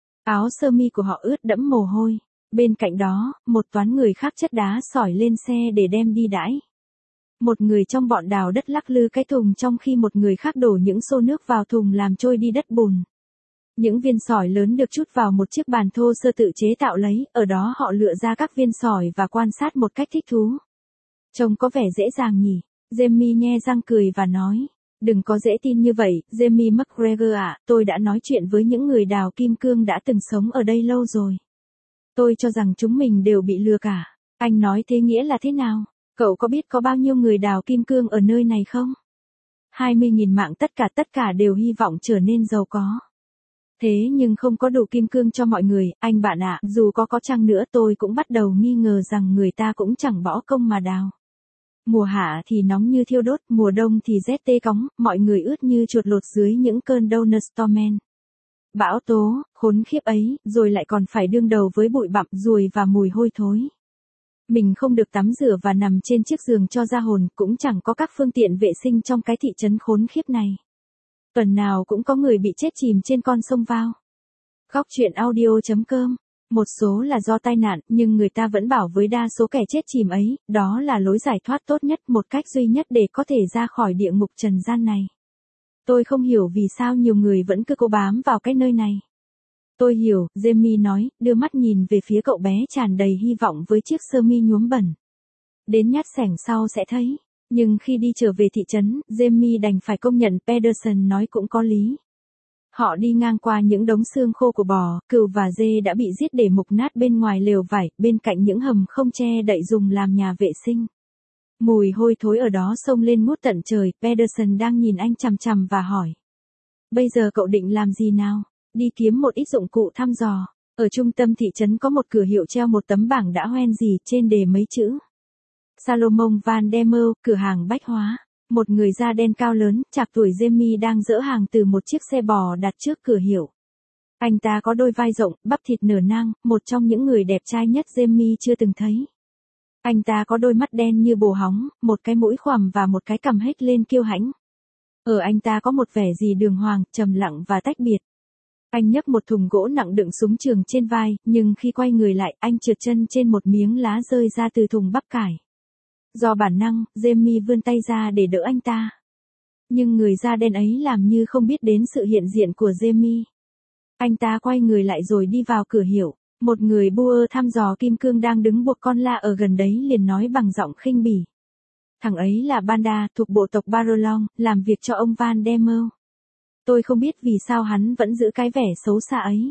[SPEAKER 1] Áo sơ mi của họ ướt đẫm mồ hôi. Bên cạnh đó, một toán người khác chất đá sỏi lên xe để đem đi đãi. Một người trong bọn đào đất lắc lư cái thùng trong khi một người khác đổ những xô nước vào thùng làm trôi đi đất bùn. Những viên sỏi lớn được trút vào một chiếc bàn thô sơ tự chế tạo lấy, ở đó họ lựa ra các viên sỏi và quan sát một cách thích thú. Trông có vẻ dễ dàng nhỉ? Jamie nhe răng cười và nói. Đừng có dễ tin như vậy, Jamie McGregor ạ, tôi đã nói chuyện với những người đào kim cương đã từng sống ở đây lâu rồi. Tôi cho rằng chúng mình đều bị lừa cả. Anh nói thế nghĩa là thế nào? Cậu có biết có bao nhiêu người đào kim cương ở nơi này không? hai mươi nghìn mạng tất cả tất cả đều hy vọng trở nên giàu có. Thế nhưng không có đủ kim cương cho mọi người, anh bạn ạ, dù có có chăng nữa tôi cũng bắt đầu nghi ngờ rằng người ta cũng chẳng bỏ công mà đào. Mùa hạ thì nóng như thiêu đốt, mùa đông thì rét tê cóng, mọi người ướt như chuột lột dưới những cơn thunderstorm. Bão tố, khốn khiếp ấy, rồi lại còn phải đương đầu với bụi bặm, ruồi và mùi hôi thối. Mình không được tắm rửa và nằm trên chiếc giường cho ra hồn, cũng chẳng có các phương tiện vệ sinh trong cái thị trấn khốn khiếp này. Tuần nào cũng có người bị chết chìm trên con sông Vào. Góc truyện audio chấm com. Một số là do tai nạn, nhưng người ta vẫn bảo với đa số kẻ chết chìm ấy, đó là lối giải thoát tốt nhất, một cách duy nhất để có thể ra khỏi địa ngục trần gian này. Tôi không hiểu vì sao nhiều người vẫn cứ cố bám vào cái nơi này. Tôi hiểu, Jamie nói, đưa mắt nhìn về phía cậu bé tràn đầy hy vọng với chiếc sơ mi nhuốm bẩn. Đến nhát xẻng sau sẽ thấy. Nhưng khi đi trở về thị trấn, Jamie đành phải công nhận Pedersen nói cũng có lý. Họ đi ngang qua những đống xương khô của bò, cừu và dê đã bị giết để mục nát bên ngoài lều vải, bên cạnh những hầm không che đậy dùng làm nhà vệ sinh. Mùi hôi thối ở đó xông lên ngút tận trời, Pedersen đang nhìn anh chằm chằm và hỏi. Bây giờ cậu định làm gì nào? Đi kiếm một ít dụng cụ thăm dò. Ở trung tâm thị trấn có một cửa hiệu treo một tấm bảng đã hoen gì trên đề mấy chữ. Salomon Van der Merwe, cửa hàng bách hóa. Một người da đen cao lớn, chạc tuổi Jamie đang dỡ hàng từ một chiếc xe bò đặt trước cửa hiệu. Anh ta có đôi vai rộng, bắp thịt nở nang, một trong những người đẹp trai nhất Jamie chưa từng thấy. Anh ta có đôi mắt đen như bồ hóng, một cái mũi khoằm và một cái cằm hết lên kiêu hãnh. Ở anh ta có một vẻ gì đường hoàng, trầm lặng và tách biệt. Anh nhấc một thùng gỗ nặng đựng súng trường trên vai, nhưng khi quay người lại, anh trượt chân trên một miếng lá rơi ra từ thùng bắp cải. Do bản năng, Jamie vươn tay ra để đỡ anh ta. Nhưng người da đen ấy làm như không biết đến sự hiện diện của Jamie. Anh ta quay người lại rồi đi vào cửa hiệu. Một người bua thăm dò kim cương đang đứng buộc con la ở gần đấy liền nói bằng giọng khinh bỉ. Thằng ấy là Banda, thuộc bộ tộc Barolong, làm việc cho ông Van der Merwe. Tôi không biết vì sao hắn vẫn giữ cái vẻ xấu xa ấy.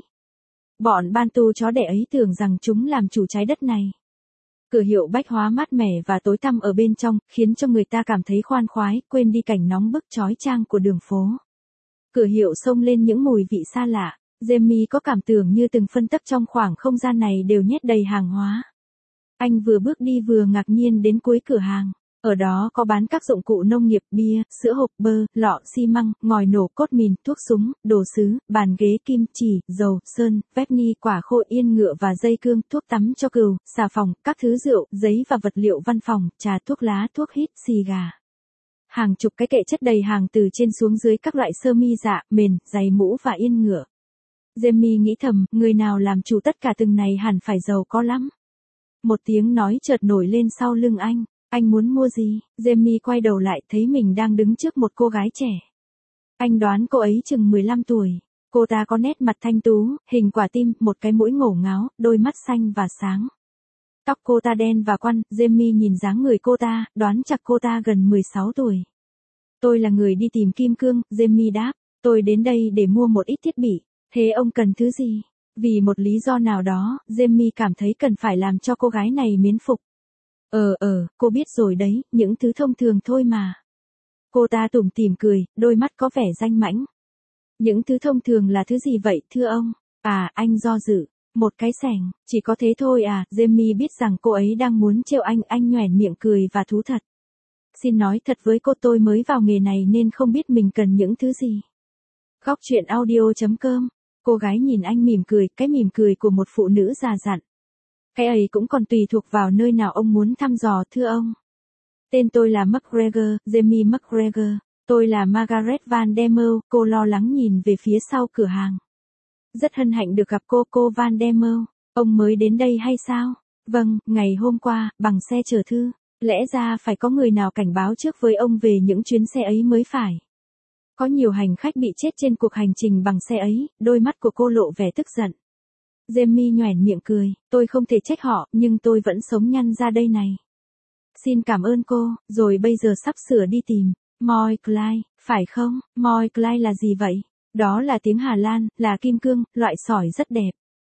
[SPEAKER 1] Bọn Bantu chó đẻ ấy tưởng rằng chúng làm chủ trái đất này. Cửa hiệu bách hóa mát mẻ và tối tăm ở bên trong, khiến cho người ta cảm thấy khoan khoái, quên đi cảnh nóng bức chói chang của đường phố. Cửa hiệu xông lên những mùi vị xa lạ. Jamie có cảm tưởng như từng phân tấc trong khoảng không gian này đều nhét đầy hàng hóa. Anh vừa bước đi vừa ngạc nhiên đến cuối cửa hàng. Ở đó có bán các dụng cụ nông nghiệp, bia, sữa hộp, bơ, lọ xi măng, ngòi nổ, cốt mìn, thuốc súng, đồ sứ, bàn ghế kim chỉ, dầu, sơn, vép ni, quả khô, yên ngựa và dây cương, thuốc tắm cho cừu, xà phòng, các thứ rượu, giấy và vật liệu văn phòng, trà, thuốc lá, thuốc hít, xì gà. Hàng chục cái kệ chất đầy hàng từ trên xuống dưới các loại sơ mi dạ, mền, giày mũ và yên ngựa. Jamie nghĩ thầm, người nào làm chủ tất cả từng này hẳn phải giàu có lắm. Một tiếng nói chợt nổi lên sau lưng anh. Anh muốn mua gì? Jamie quay đầu lại thấy mình đang đứng trước một cô gái trẻ. Anh đoán cô ấy chừng mười lăm tuổi. Cô ta có nét mặt thanh tú, hình quả tim, một cái mũi ngổ ngáo, đôi mắt xanh và sáng. Tóc cô ta đen và quăn, Jamie nhìn dáng người cô ta, đoán chắc cô ta gần mười sáu tuổi. Tôi là người đi tìm kim cương, Jamie đáp. Tôi đến đây để mua một ít thiết bị. Thế ông cần thứ gì? Vì một lý do nào đó, Jamie cảm thấy cần phải làm cho cô gái này miến phục. Ờ ờ, cô biết rồi đấy, những thứ thông thường thôi mà. Cô ta tủm tỉm cười, đôi mắt có vẻ danh mãnh. Những thứ thông thường là thứ gì vậy, thưa ông? À, anh do dự. Một cái xẻng, chỉ có thế thôi à, Jamie biết rằng cô ấy đang muốn trêu anh, anh nhoẻn miệng cười và thú thật. Xin nói thật với cô, tôi mới vào nghề này nên không biết mình cần những thứ gì. Góc chuyện audio chấm com. Cô gái nhìn anh mỉm cười, cái mỉm cười của một phụ nữ già dặn. Cái ấy cũng còn tùy thuộc vào nơi nào ông muốn thăm dò, thưa ông. Tên tôi là McGregor, Jamie McGregor. Tôi là Margaret Van Der Merwe, cô lo lắng nhìn về phía sau cửa hàng. Rất hân hạnh được gặp cô, cô Van Der Merwe. Ông mới đến đây hay sao? Vâng, ngày hôm qua, bằng xe chở thư. Lẽ ra phải có người nào cảnh báo trước với ông về những chuyến xe ấy mới phải. Có nhiều hành khách bị chết trên cuộc hành trình bằng xe ấy, đôi mắt của cô lộ vẻ tức giận. Jamie nhoẻn miệng cười, tôi không thể trách họ, nhưng tôi vẫn sống nhăn ra đây này. Xin cảm ơn cô, rồi bây giờ sắp sửa đi tìm. Moi Clyde, phải không? Moi Clyde là gì vậy? Đó là tiếng Hà Lan, là kim cương, loại sỏi rất đẹp.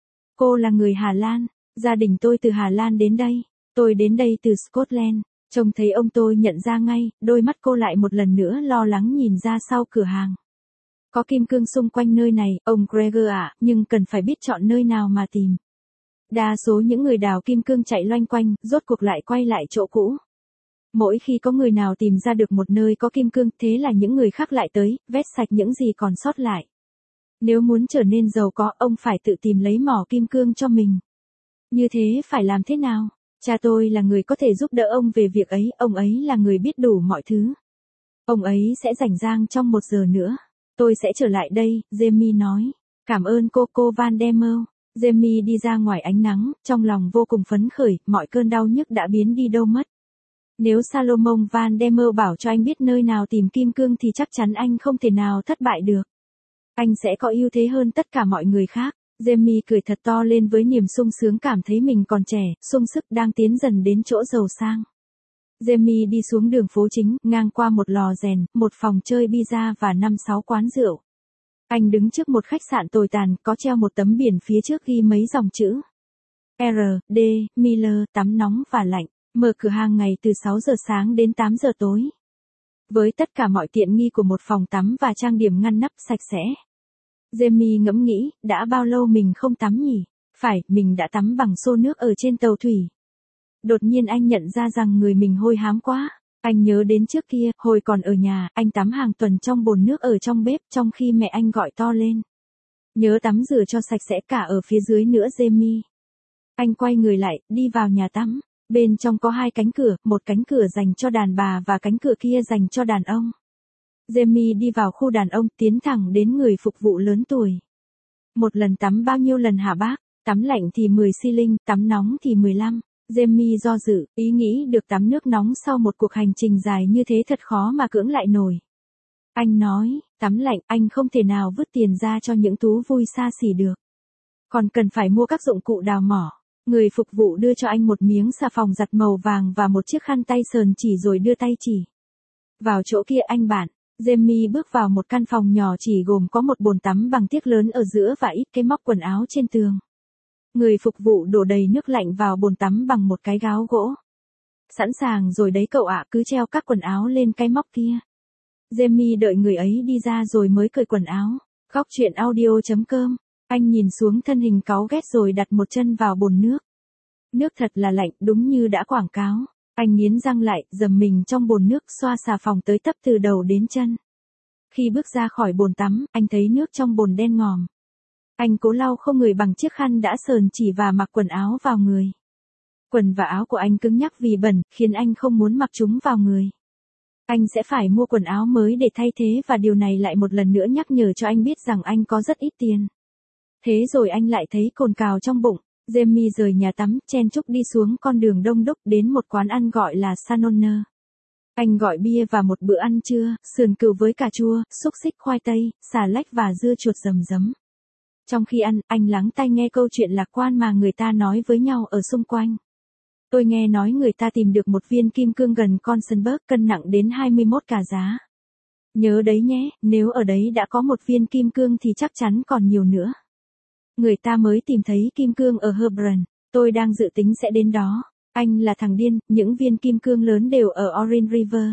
[SPEAKER 1] Cô là người Hà Lan, gia đình tôi từ Hà Lan đến đây. Tôi đến đây từ Scotland. Trông thấy ông tôi nhận ra ngay, đôi mắt cô lại một lần nữa lo lắng nhìn ra sau cửa hàng. Có kim cương xung quanh nơi này, ông Gregor ạ, nhưng cần phải biết chọn nơi nào mà tìm. Đa số những người đào kim cương chạy loanh quanh, rốt cuộc lại quay lại chỗ cũ. Mỗi khi có người nào tìm ra được một nơi có kim cương, thế là những người khác lại tới, vét sạch những gì còn sót lại. Nếu muốn trở nên giàu có, ông phải tự tìm lấy mỏ kim cương cho mình. Như thế phải làm thế nào? Cha tôi là người có thể giúp đỡ ông về việc ấy, ông ấy là người biết đủ mọi thứ. Ông ấy sẽ rảnh rang trong một giờ nữa. Tôi sẽ trở lại đây, Jamie nói. Cảm ơn cô, cô Van Der Merwe. Jamie đi ra ngoài ánh nắng, trong lòng vô cùng phấn khởi, mọi cơn đau nhức đã biến đi đâu mất. Nếu Salomon Van Der Merwe bảo cho anh biết nơi nào tìm kim cương thì chắc chắn anh không thể nào thất bại được. Anh sẽ có ưu thế hơn tất cả mọi người khác. Jamie cười thật to lên với niềm sung sướng, cảm thấy mình còn trẻ, sung sức, đang tiến dần đến chỗ giàu sang. Jamie đi xuống đường phố chính, ngang qua một lò rèn, một phòng chơi pizza và năm sáu quán rượu. Anh đứng trước một khách sạn tồi tàn, có treo một tấm biển phía trước ghi mấy dòng chữ. R, D, Miller, tắm nóng và lạnh, mở cửa hàng ngày từ sáu giờ sáng đến tám giờ tối. Với tất cả mọi tiện nghi của một phòng tắm và trang điểm ngăn nắp sạch sẽ. Jamie ngẫm nghĩ, đã bao lâu mình không tắm nhỉ? Phải, mình đã tắm bằng xô nước ở trên tàu thủy. Đột nhiên anh nhận ra rằng người mình hôi hám quá. Anh nhớ đến trước kia, hồi còn ở nhà, anh tắm hàng tuần trong bồn nước ở trong bếp, trong khi mẹ anh gọi to lên. Nhớ tắm rửa cho sạch sẽ cả ở phía dưới nữa, Jamie. Anh quay người lại, đi vào nhà tắm. Bên trong có hai cánh cửa, một cánh cửa dành cho đàn bà và cánh cửa kia dành cho đàn ông. Jamie đi vào khu đàn ông, tiến thẳng đến người phục vụ lớn tuổi. Một lần tắm bao nhiêu lần hả bác? Tắm lạnh thì mười xi lanh, tắm nóng thì mười lăm. Jamie do dự, ý nghĩ được tắm nước nóng sau một cuộc hành trình dài như thế thật khó mà cưỡng lại nổi. Anh nói, tắm lạnh, anh không thể nào vứt tiền ra cho những thú vui xa xỉ được. Còn cần phải mua các dụng cụ đào mỏ. Người phục vụ đưa cho anh một miếng xà phòng giặt màu vàng và một chiếc khăn tay sờn chỉ rồi đưa tay chỉ. Vào chỗ kia anh bạn. Jamie bước vào một căn phòng nhỏ chỉ gồm có một bồn tắm bằng tiết lớn ở giữa và ít cái móc quần áo trên tường. Người phục vụ đổ đầy nước lạnh vào bồn tắm bằng một cái gáo gỗ. Sẵn sàng rồi đấy cậu ạ, cứ treo các quần áo lên cái móc kia. Jamie đợi người ấy đi ra rồi mới cởi quần áo. Góc chuyện audio chấm com. Anh nhìn xuống thân hình cáu ghét rồi đặt một chân vào bồn nước. Nước thật là lạnh, đúng như đã quảng cáo. Anh nghiến răng lại, dầm mình trong bồn nước, xoa xà phòng tới tấp từ đầu đến chân. Khi bước ra khỏi bồn tắm, anh thấy nước trong bồn đen ngòm. Anh cố lau khô người bằng chiếc khăn đã sờn chỉ và mặc quần áo vào người. Quần và áo của anh cứng nhắc vì bẩn, khiến anh không muốn mặc chúng vào người. Anh sẽ phải mua quần áo mới để thay thế và điều này lại một lần nữa nhắc nhở cho anh biết rằng anh có rất ít tiền. Thế rồi anh lại thấy cồn cào trong bụng. Jamie rời nhà tắm, chen chúc đi xuống con đường đông đúc đến một quán ăn gọi là Sanoner. Anh gọi bia và một bữa ăn trưa, sườn cừu với cà chua, xúc xích khoai tây, xà lách và dưa chuột rầm rấm. Trong khi ăn, anh lắng tai nghe câu chuyện lạc quan mà người ta nói với nhau ở xung quanh. Tôi nghe nói người ta tìm được một viên kim cương gần Consonberg cân nặng đến hai mươi mốt cả giá. Nhớ đấy nhé, nếu ở đấy đã có một viên kim cương thì chắc chắn còn nhiều nữa. Người ta mới tìm thấy kim cương ở Hebron, tôi đang dự tính sẽ đến đó. Anh là thằng điên, những viên kim cương lớn đều ở Orange River.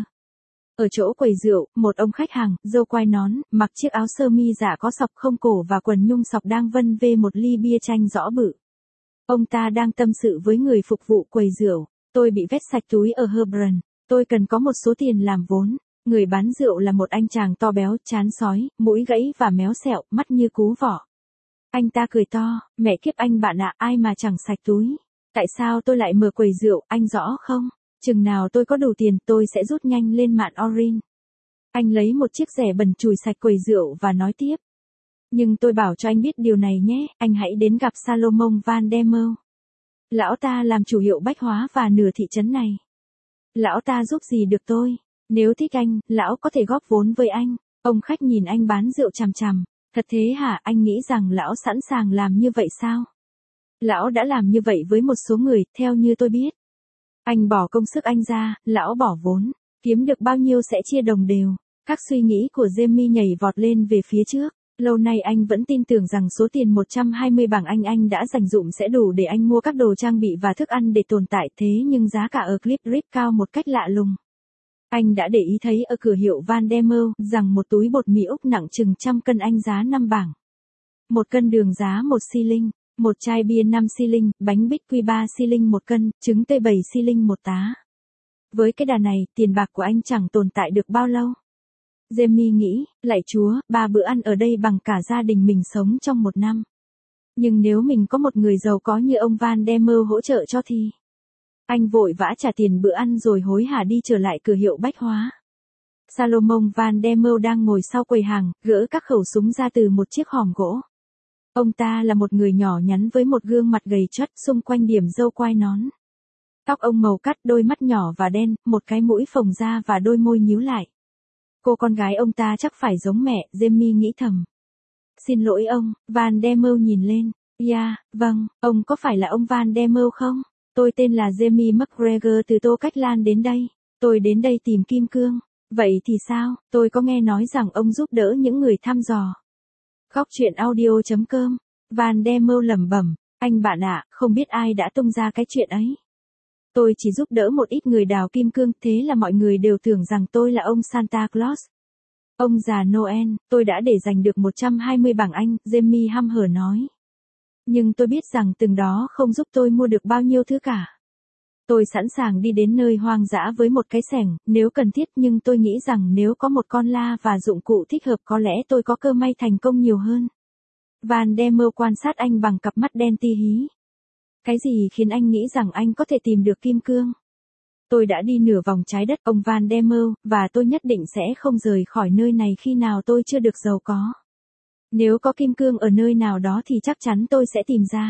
[SPEAKER 1] Ở chỗ quầy rượu, một ông khách hàng, râu quai nón, mặc chiếc áo sơ mi giả có sọc không cổ và quần nhung sọc đang vân vê một ly bia chanh rõ bự. Ông ta đang tâm sự với người phục vụ quầy rượu. Tôi bị vét sạch túi ở Hebron. Tôi cần có một số tiền làm vốn. Người bán rượu là một anh chàng to béo, trán sói, mũi gãy và méo sẹo, mắt như cú vỏ. Anh ta cười to, mẹ kiếp anh bạn ạ, ai mà chẳng sạch túi. Tại sao tôi lại mở quầy rượu, anh rõ không? Chừng nào tôi có đủ tiền, tôi sẽ rút nhanh lên mạn Orange. Anh lấy một chiếc rẻ bẩn chùi sạch quầy rượu và nói tiếp. Nhưng tôi bảo cho anh biết điều này nhé, anh hãy đến gặp Salomon Van Der Merwe. Lão ta làm chủ hiệu bách hóa và nửa thị trấn này. Lão ta giúp gì được tôi? Nếu thích anh, lão có thể góp vốn với anh. Ông khách nhìn anh bán rượu chằm chằm. Thật thế hả, anh nghĩ rằng lão sẵn sàng làm như vậy sao? Lão đã làm như vậy với một số người, theo như tôi biết. Anh bỏ công sức anh ra, lão bỏ vốn. Kiếm được bao nhiêu sẽ chia đồng đều. Các suy nghĩ của Jamie nhảy vọt lên về phía trước. Lâu nay anh vẫn tin tưởng rằng số tiền một trăm hai mươi bảng Anh anh đã dành dụm sẽ đủ để anh mua các đồ trang bị và thức ăn để tồn tại, thế nhưng giá cả ở Cliff Rip cao một cách lạ lùng. Anh đã để ý thấy ở cửa hiệu Van Der Merwe rằng một túi bột mì Úc nặng chừng trăm cân Anh giá năm bảng. Một cân đường giá một xi linh, một chai bia năm xi linh, bánh bích quy ba xi linh một cân, trứng tươi bảy xi linh một tá. Với cái đà này, tiền bạc của anh chẳng tồn tại được bao lâu. Jamie nghĩ, lạy Chúa, ba bữa ăn ở đây bằng cả gia đình mình sống trong một năm. Nhưng nếu mình có một người giàu có như ông Van Der Merwe hỗ trợ cho thì... Anh vội vã trả tiền bữa ăn rồi hối hả đi trở lại cửa hiệu bách hóa. Salomon Van Der Merwe đang ngồi sau quầy hàng, gỡ các khẩu súng ra từ một chiếc hòm gỗ. Ông ta là một người nhỏ nhắn với một gương mặt gầy chót, xung quanh điểm râu quai nón. Tóc ông màu cắt, đôi mắt nhỏ và đen, một cái mũi phồng ra và đôi môi nhíu lại. Cô con gái ông ta chắc phải giống mẹ, Jamie nghĩ thầm. Xin lỗi ông, Van Der Merwe nhìn lên. Yeah, vâng, ông có phải là ông Van Der Merwe không? Tôi tên là Jamie McGregor từ Tô Cách Lan đến đây. Tôi đến đây tìm kim cương. Vậy thì sao, tôi có nghe nói rằng ông giúp đỡ những người thăm dò. Góc truyện audio chấm com. Van Der Merwe lẩm bẩm. Anh bạn ạ, không biết ai đã tung ra cái chuyện ấy. Tôi chỉ giúp đỡ một ít người đào kim cương, thế là mọi người đều tưởng rằng tôi là ông Santa Claus. Ông già Noel, tôi đã để dành được một trăm hai mươi bảng Anh, Jamie hăm hở nói. Nhưng tôi biết rằng từng đó không giúp tôi mua được bao nhiêu thứ cả. Tôi sẵn sàng đi đến nơi hoang dã với một cái xẻng, nếu cần thiết, nhưng tôi nghĩ rằng nếu có một con la và dụng cụ thích hợp có lẽ tôi có cơ may thành công nhiều hơn. Van Der Merwe quan sát anh bằng cặp mắt đen ti hí. Cái gì khiến anh nghĩ rằng anh có thể tìm được kim cương? Tôi đã đi nửa vòng trái đất, ông Van Der Merwe, và tôi nhất định sẽ không rời khỏi nơi này khi nào tôi chưa được giàu có. Nếu có kim cương ở nơi nào đó thì chắc chắn tôi sẽ tìm ra.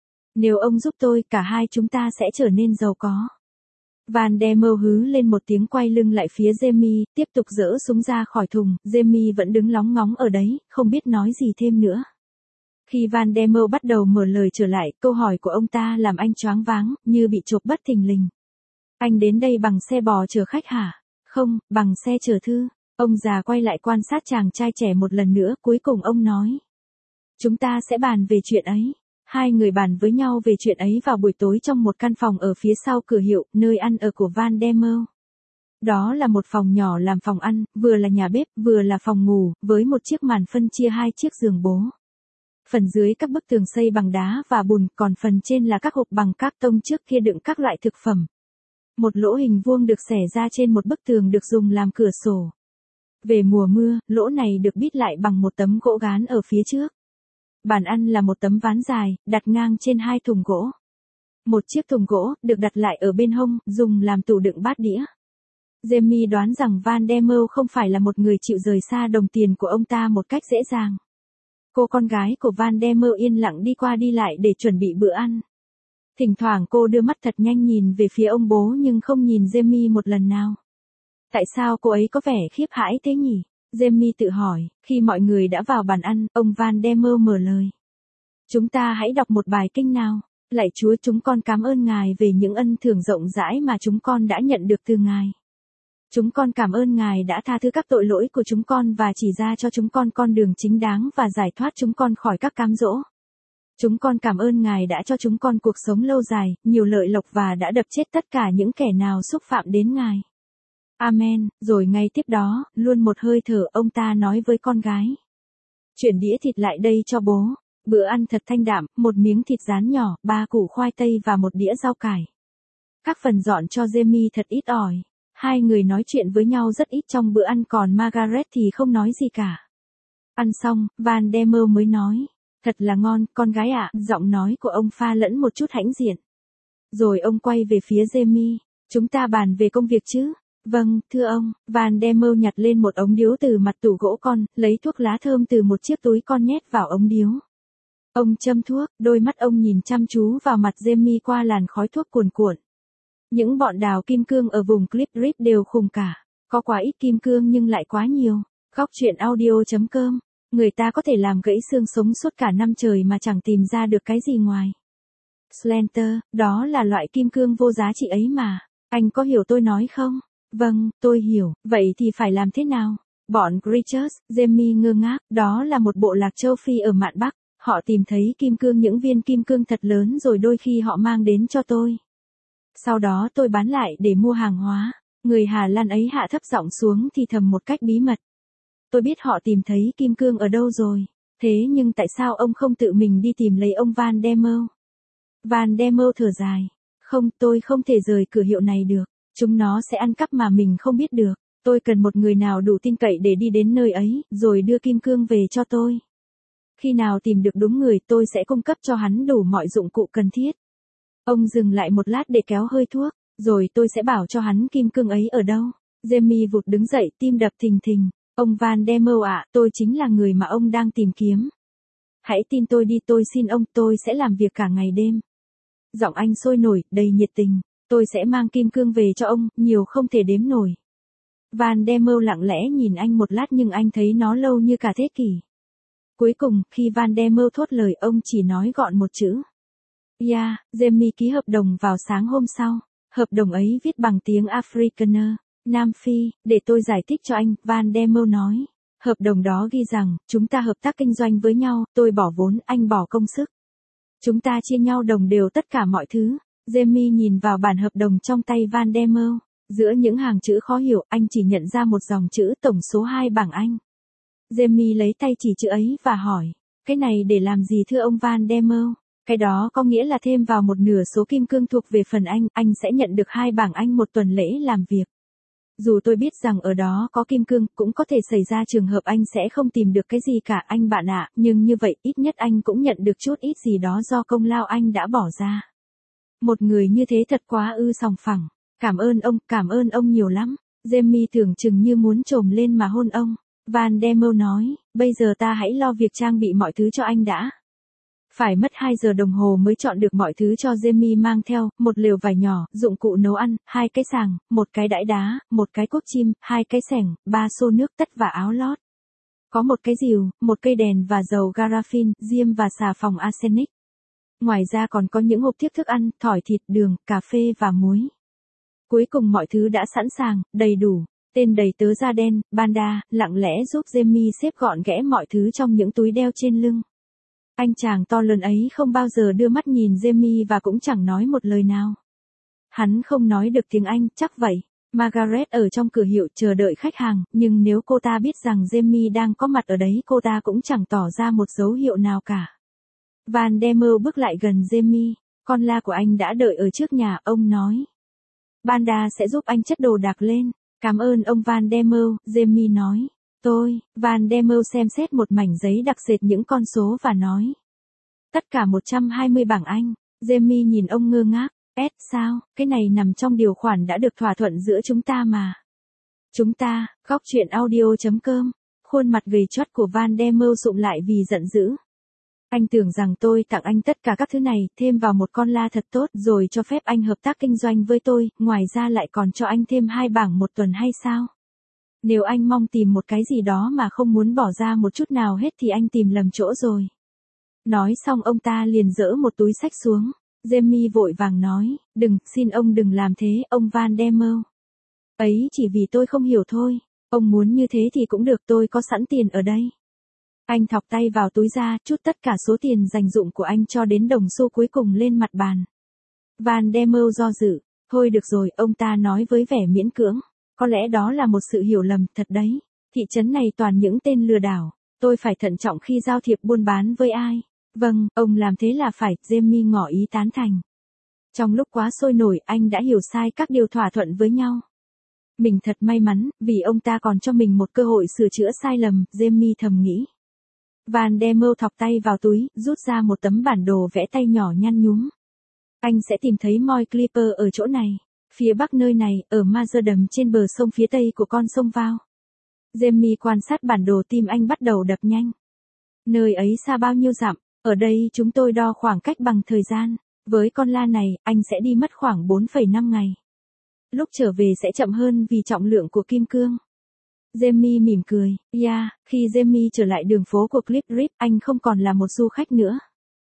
[SPEAKER 1] Nếu ông giúp tôi, cả hai chúng ta sẽ trở nên giàu có. Van Der Merwe hứ lên một tiếng, quay lưng lại phía Jamie, tiếp tục dỡ súng ra khỏi thùng. Jamie vẫn đứng lóng ngóng ở đấy, không biết nói gì thêm nữa. Khi Van Der Merwe bắt đầu mở lời trở lại, câu hỏi của ông ta làm anh choáng váng, như bị chộp bất thình lình. Anh đến đây bằng xe bò chở khách hả? Không, bằng xe chở thư. Ông già quay lại quan sát chàng trai trẻ một lần nữa, cuối cùng ông nói. Chúng ta sẽ bàn về chuyện ấy. Hai người bàn với nhau về chuyện ấy vào buổi tối trong một căn phòng ở phía sau cửa hiệu, nơi ăn ở của Van Der Merwe. Đó là một phòng nhỏ làm phòng ăn, vừa là nhà bếp, vừa là phòng ngủ, với một chiếc màn phân chia hai chiếc giường bố. Phần dưới các bức tường xây bằng đá và bùn, còn phần trên là các hộp bằng các tông trước kia đựng các loại thực phẩm. Một lỗ hình vuông được xẻ ra trên một bức tường được dùng làm cửa sổ. Về mùa mưa, lỗ này được bít lại bằng một tấm gỗ gán ở phía trước. Bàn ăn là một tấm ván dài, đặt ngang trên hai thùng gỗ. Một chiếc thùng gỗ, được đặt lại ở bên hông, dùng làm tủ đựng bát đĩa. Jamie đoán rằng Van Der Merwe không phải là một người chịu rời xa đồng tiền của ông ta một cách dễ dàng. Cô con gái của Van Der Merwe yên lặng đi qua đi lại để chuẩn bị bữa ăn. Thỉnh thoảng cô đưa mắt thật nhanh nhìn về phía ông bố nhưng không nhìn Jamie một lần nào. Tại sao cô ấy có vẻ khiếp hãi thế nhỉ? Jamie tự hỏi. Khi mọi người đã vào bàn ăn, ông Van Der Merwe mở lời. Chúng ta hãy đọc một bài kinh nào. Lạy Chúa, chúng con cảm ơn Ngài về những ân thưởng rộng rãi mà chúng con đã nhận được từ Ngài. Chúng con cảm ơn Ngài đã tha thứ các tội lỗi của chúng con và chỉ ra cho chúng con con đường chính đáng và giải thoát chúng con khỏi các cám dỗ. Chúng con cảm ơn Ngài đã cho chúng con cuộc sống lâu dài, nhiều lợi lộc và đã đập chết tất cả những kẻ nào xúc phạm đến Ngài. Amen. Rồi ngay tiếp đó, luôn một hơi thở, ông ta nói với con gái. Chuyển đĩa thịt lại đây cho bố. Bữa ăn thật thanh đạm, một miếng thịt rán nhỏ, ba củ khoai tây và một đĩa rau cải. Các phần dọn cho Jamie thật ít ỏi. Hai người nói chuyện với nhau rất ít trong bữa ăn, còn Margaret thì không nói gì cả. Ăn xong, Van der Merwe mới nói. Thật là ngon, con gái ạ. Giọng nói của ông pha lẫn một chút hãnh diện. Rồi ông quay về phía Jamie. Chúng ta bàn về công việc chứ? Vâng, thưa ông. Van der Merwe nhặt lên một ống điếu từ mặt tủ gỗ con, lấy thuốc lá thơm từ một chiếc túi con nhét vào ống điếu. Ông châm thuốc, đôi mắt ông nhìn chăm chú vào mặt Jamie qua làn khói thuốc cuồn cuộn. Những bọn đào kim cương ở vùng Clip Rip đều khùng cả. Có quá ít kim cương nhưng lại quá nhiều. Góc truyện audio chấm com. Người ta có thể làm gãy xương sống suốt cả năm trời mà chẳng tìm ra được cái gì ngoài. Slender, đó là loại kim cương vô giá trị ấy mà. Anh có hiểu tôi nói không? Vâng, tôi hiểu. Vậy thì phải làm thế nào? Bọn Creatures, Jamie ngơ ngác, đó là một bộ lạc châu Phi ở mạn Bắc. Họ tìm thấy kim cương, những viên kim cương thật lớn, rồi đôi khi họ mang đến cho tôi. Sau đó tôi bán lại để mua hàng hóa. Người Hà Lan ấy hạ thấp giọng xuống thì thầm một cách bí mật. Tôi biết họ tìm thấy kim cương ở đâu rồi. Thế nhưng tại sao ông không tự mình đi tìm lấy ông Van der Merwe? Van der Merwe thở dài. Không, tôi không thể rời cửa hiệu này được. Chúng nó sẽ ăn cắp mà mình không biết được. Tôi cần một người nào đủ tin cậy để đi đến nơi ấy, rồi đưa kim cương về cho tôi. Khi nào tìm được đúng người, tôi sẽ cung cấp cho hắn đủ mọi dụng cụ cần thiết. Ông dừng lại một lát để kéo hơi thuốc, rồi tôi sẽ bảo cho hắn kim cương ấy ở đâu. Jamie vụt đứng dậy, tim đập thình thình. Ông Van der Merwe ạ, tôi chính là người mà ông đang tìm kiếm. Hãy tin tôi đi, tôi xin ông, tôi sẽ làm việc cả ngày đêm. Giọng anh sôi nổi, đầy nhiệt tình. Tôi sẽ mang kim cương về cho ông, nhiều không thể đếm nổi. Van der Merwe lặng lẽ nhìn anh một lát nhưng anh thấy nó lâu như cả thế kỷ. Cuối cùng, khi Van der Merwe thốt lời, ông chỉ nói gọn một chữ. Yeah, Jamie ký hợp đồng vào sáng hôm sau. Hợp đồng ấy viết bằng tiếng Afrikaner, Nam Phi, để tôi giải thích cho anh, Van der Merwe nói. Hợp đồng đó ghi rằng, chúng ta hợp tác kinh doanh với nhau, tôi bỏ vốn, anh bỏ công sức. Chúng ta chia nhau đồng đều tất cả mọi thứ. Jamie nhìn vào bản hợp đồng trong tay Van der Merwe. Giữa những hàng chữ khó hiểu, anh chỉ nhận ra một dòng chữ tổng số hai bảng Anh. Jamie lấy tay chỉ chữ ấy và hỏi, cái này để làm gì thưa ông Van der Merwe? Cái đó có nghĩa là thêm vào một nửa số kim cương thuộc về phần anh, anh sẽ nhận được hai bảng Anh một tuần lễ làm việc. Dù tôi biết rằng ở đó có kim cương, cũng có thể xảy ra trường hợp anh sẽ không tìm được cái gì cả anh bạn ạ, nhưng như vậy ít nhất anh cũng nhận được chút ít gì đó do công lao anh đã bỏ ra. Một người như thế thật quá ư sòng phẳng. Cảm ơn ông, cảm ơn ông nhiều lắm. Jamie tưởng chừng như muốn trồm lên mà hôn ông. Van der Merwe nói, bây giờ ta hãy lo việc trang bị mọi thứ cho anh đã. Phải mất hai giờ đồng hồ mới chọn được mọi thứ cho Jamie mang theo, một lều vải nhỏ, dụng cụ nấu ăn, hai cái sàng, một cái đãi đá, một cái cuốc chim, hai cái xẻng, ba xô nước tất và áo lót. Có một cái rìu, một cây đèn và dầu paraffin, diêm và xà phòng arsenic. Ngoài ra còn có những hộp tiếp thức ăn, thỏi thịt, đường, cà phê và muối. Cuối cùng mọi thứ đã sẵn sàng, đầy đủ. Tên đầy tớ da đen, Banda, lặng lẽ giúp Jamie xếp gọn ghẽ mọi thứ trong những túi đeo trên lưng. Anh chàng to lớn ấy không bao giờ đưa mắt nhìn Jamie và cũng chẳng nói một lời nào. Hắn không nói được tiếng Anh, chắc vậy. Margaret ở trong cửa hiệu chờ đợi khách hàng, nhưng nếu cô ta biết rằng Jamie đang có mặt ở đấy, cô ta cũng chẳng tỏ ra một dấu hiệu nào cả. Van der Merwe bước lại gần Jamie. Con la của anh đã đợi ở trước nhà, ông nói. Banda sẽ giúp anh chất đồ đạc lên. Cảm ơn ông Van der Merwe, Jamie nói. Tôi, Van der Merwe xem xét một mảnh giấy đặc dệt những con số và nói. Tất cả một trăm hai mươi bảng Anh. Jamie nhìn ông ngơ ngác. Ed sao, cái này nằm trong điều khoản đã được thỏa thuận giữa chúng ta mà. Chúng ta, góc truyện audio chấm com. Khuôn mặt gầy chót của Van der Merwe sụm lại vì giận dữ. Anh tưởng rằng tôi tặng anh tất cả các thứ này, thêm vào một con la thật tốt, rồi cho phép anh hợp tác kinh doanh với tôi, ngoài ra lại còn cho anh thêm hai bảng một tuần hay sao? Nếu anh mong tìm một cái gì đó mà không muốn bỏ ra một chút nào hết thì anh tìm lầm chỗ rồi. Nói xong ông ta liền dỡ một túi xách xuống. Jamie vội vàng nói, đừng, xin ông đừng làm thế, ông Van der Merwe. Ấy chỉ vì tôi không hiểu thôi, ông muốn như thế thì cũng được, tôi có sẵn tiền ở đây. Anh thọc tay vào túi ra, trút tất cả số tiền dành dụm của anh cho đến đồng xu cuối cùng lên mặt bàn. Van der Merwe do dự, thôi được rồi, ông ta nói với vẻ miễn cưỡng, có lẽ đó là một sự hiểu lầm, thật đấy, thị trấn này toàn những tên lừa đảo, tôi phải thận trọng khi giao thiệp buôn bán với ai. Vâng, ông làm thế là phải, Jamie ngỏ ý tán thành. Trong lúc quá sôi nổi, anh đã hiểu sai các điều thỏa thuận với nhau. Mình thật may mắn, vì ông ta còn cho mình một cơ hội sửa chữa sai lầm, Jamie thầm nghĩ. Van der Merwe thọc tay vào túi, rút ra một tấm bản đồ vẽ tay nhỏ nhăn nhúm. Anh sẽ tìm thấy Moy Clipper ở chỗ này, phía bắc nơi này, ở Mazerdam trên bờ sông phía tây của con sông Vào. Jamie quan sát bản đồ, tim anh bắt đầu đập nhanh. Nơi ấy xa bao nhiêu dặm, ở đây chúng tôi đo khoảng cách bằng thời gian, với con la này, anh sẽ đi mất khoảng bốn phẩy năm ngày. Lúc trở về sẽ chậm hơn vì trọng lượng của kim cương. Jamie mỉm cười, yeah, khi Jamie trở lại đường phố của Cliff Rip, anh không còn là một du khách nữa.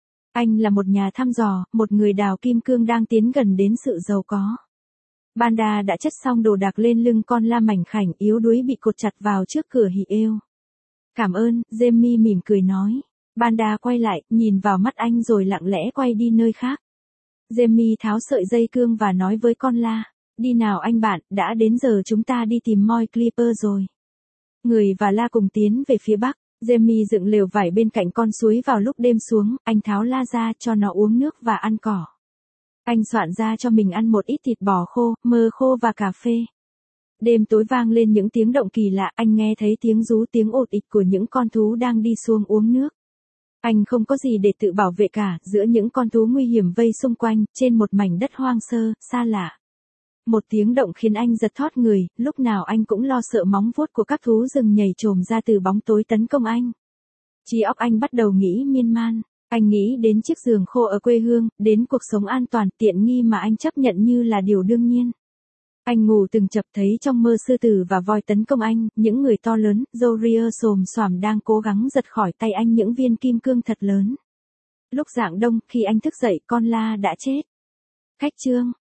[SPEAKER 1] Anh là một nhà thăm dò, một người đào kim cương đang tiến gần đến sự giàu có. Banda đã chất xong đồ đạc lên lưng con la mảnh khảnh yếu đuối bị cột chặt vào trước cửa hì êu. Cảm ơn, Jamie mỉm cười nói. Banda quay lại, nhìn vào mắt anh rồi lặng lẽ quay đi nơi khác. Jamie tháo sợi dây cương và nói với con la, đi nào anh bạn, đã đến giờ chúng ta đi tìm Moy Clipper rồi. Người và la cùng tiến về phía bắc, Jamie dựng lều vải bên cạnh con suối vào lúc đêm xuống, anh tháo la ra cho nó uống nước và ăn cỏ. Anh soạn ra cho mình ăn một ít thịt bò khô, mơ khô và cà phê. Đêm tối vang lên những tiếng động kỳ lạ, anh nghe thấy tiếng rú, tiếng ột ịch của những con thú đang đi xuông uống nước. Anh không có gì để tự bảo vệ cả, giữa những con thú nguy hiểm vây xung quanh, trên một mảnh đất hoang sơ, xa lạ. Một tiếng động khiến anh giật thót người, lúc nào anh cũng lo sợ móng vuốt của các thú rừng nhảy trồm ra từ bóng tối tấn công anh. Trí óc anh bắt đầu nghĩ miên man. Anh nghĩ đến chiếc giường khô ở quê hương, đến cuộc sống an toàn, tiện nghi mà anh chấp nhận như là điều đương nhiên. Anh ngủ từng chập thấy trong mơ sư tử và voi tấn công anh, những người to lớn, râu ria xồm xoàm đang cố gắng giật khỏi tay anh những viên kim cương thật lớn. Lúc rạng đông, khi anh thức dậy, con la đã chết. Khách chương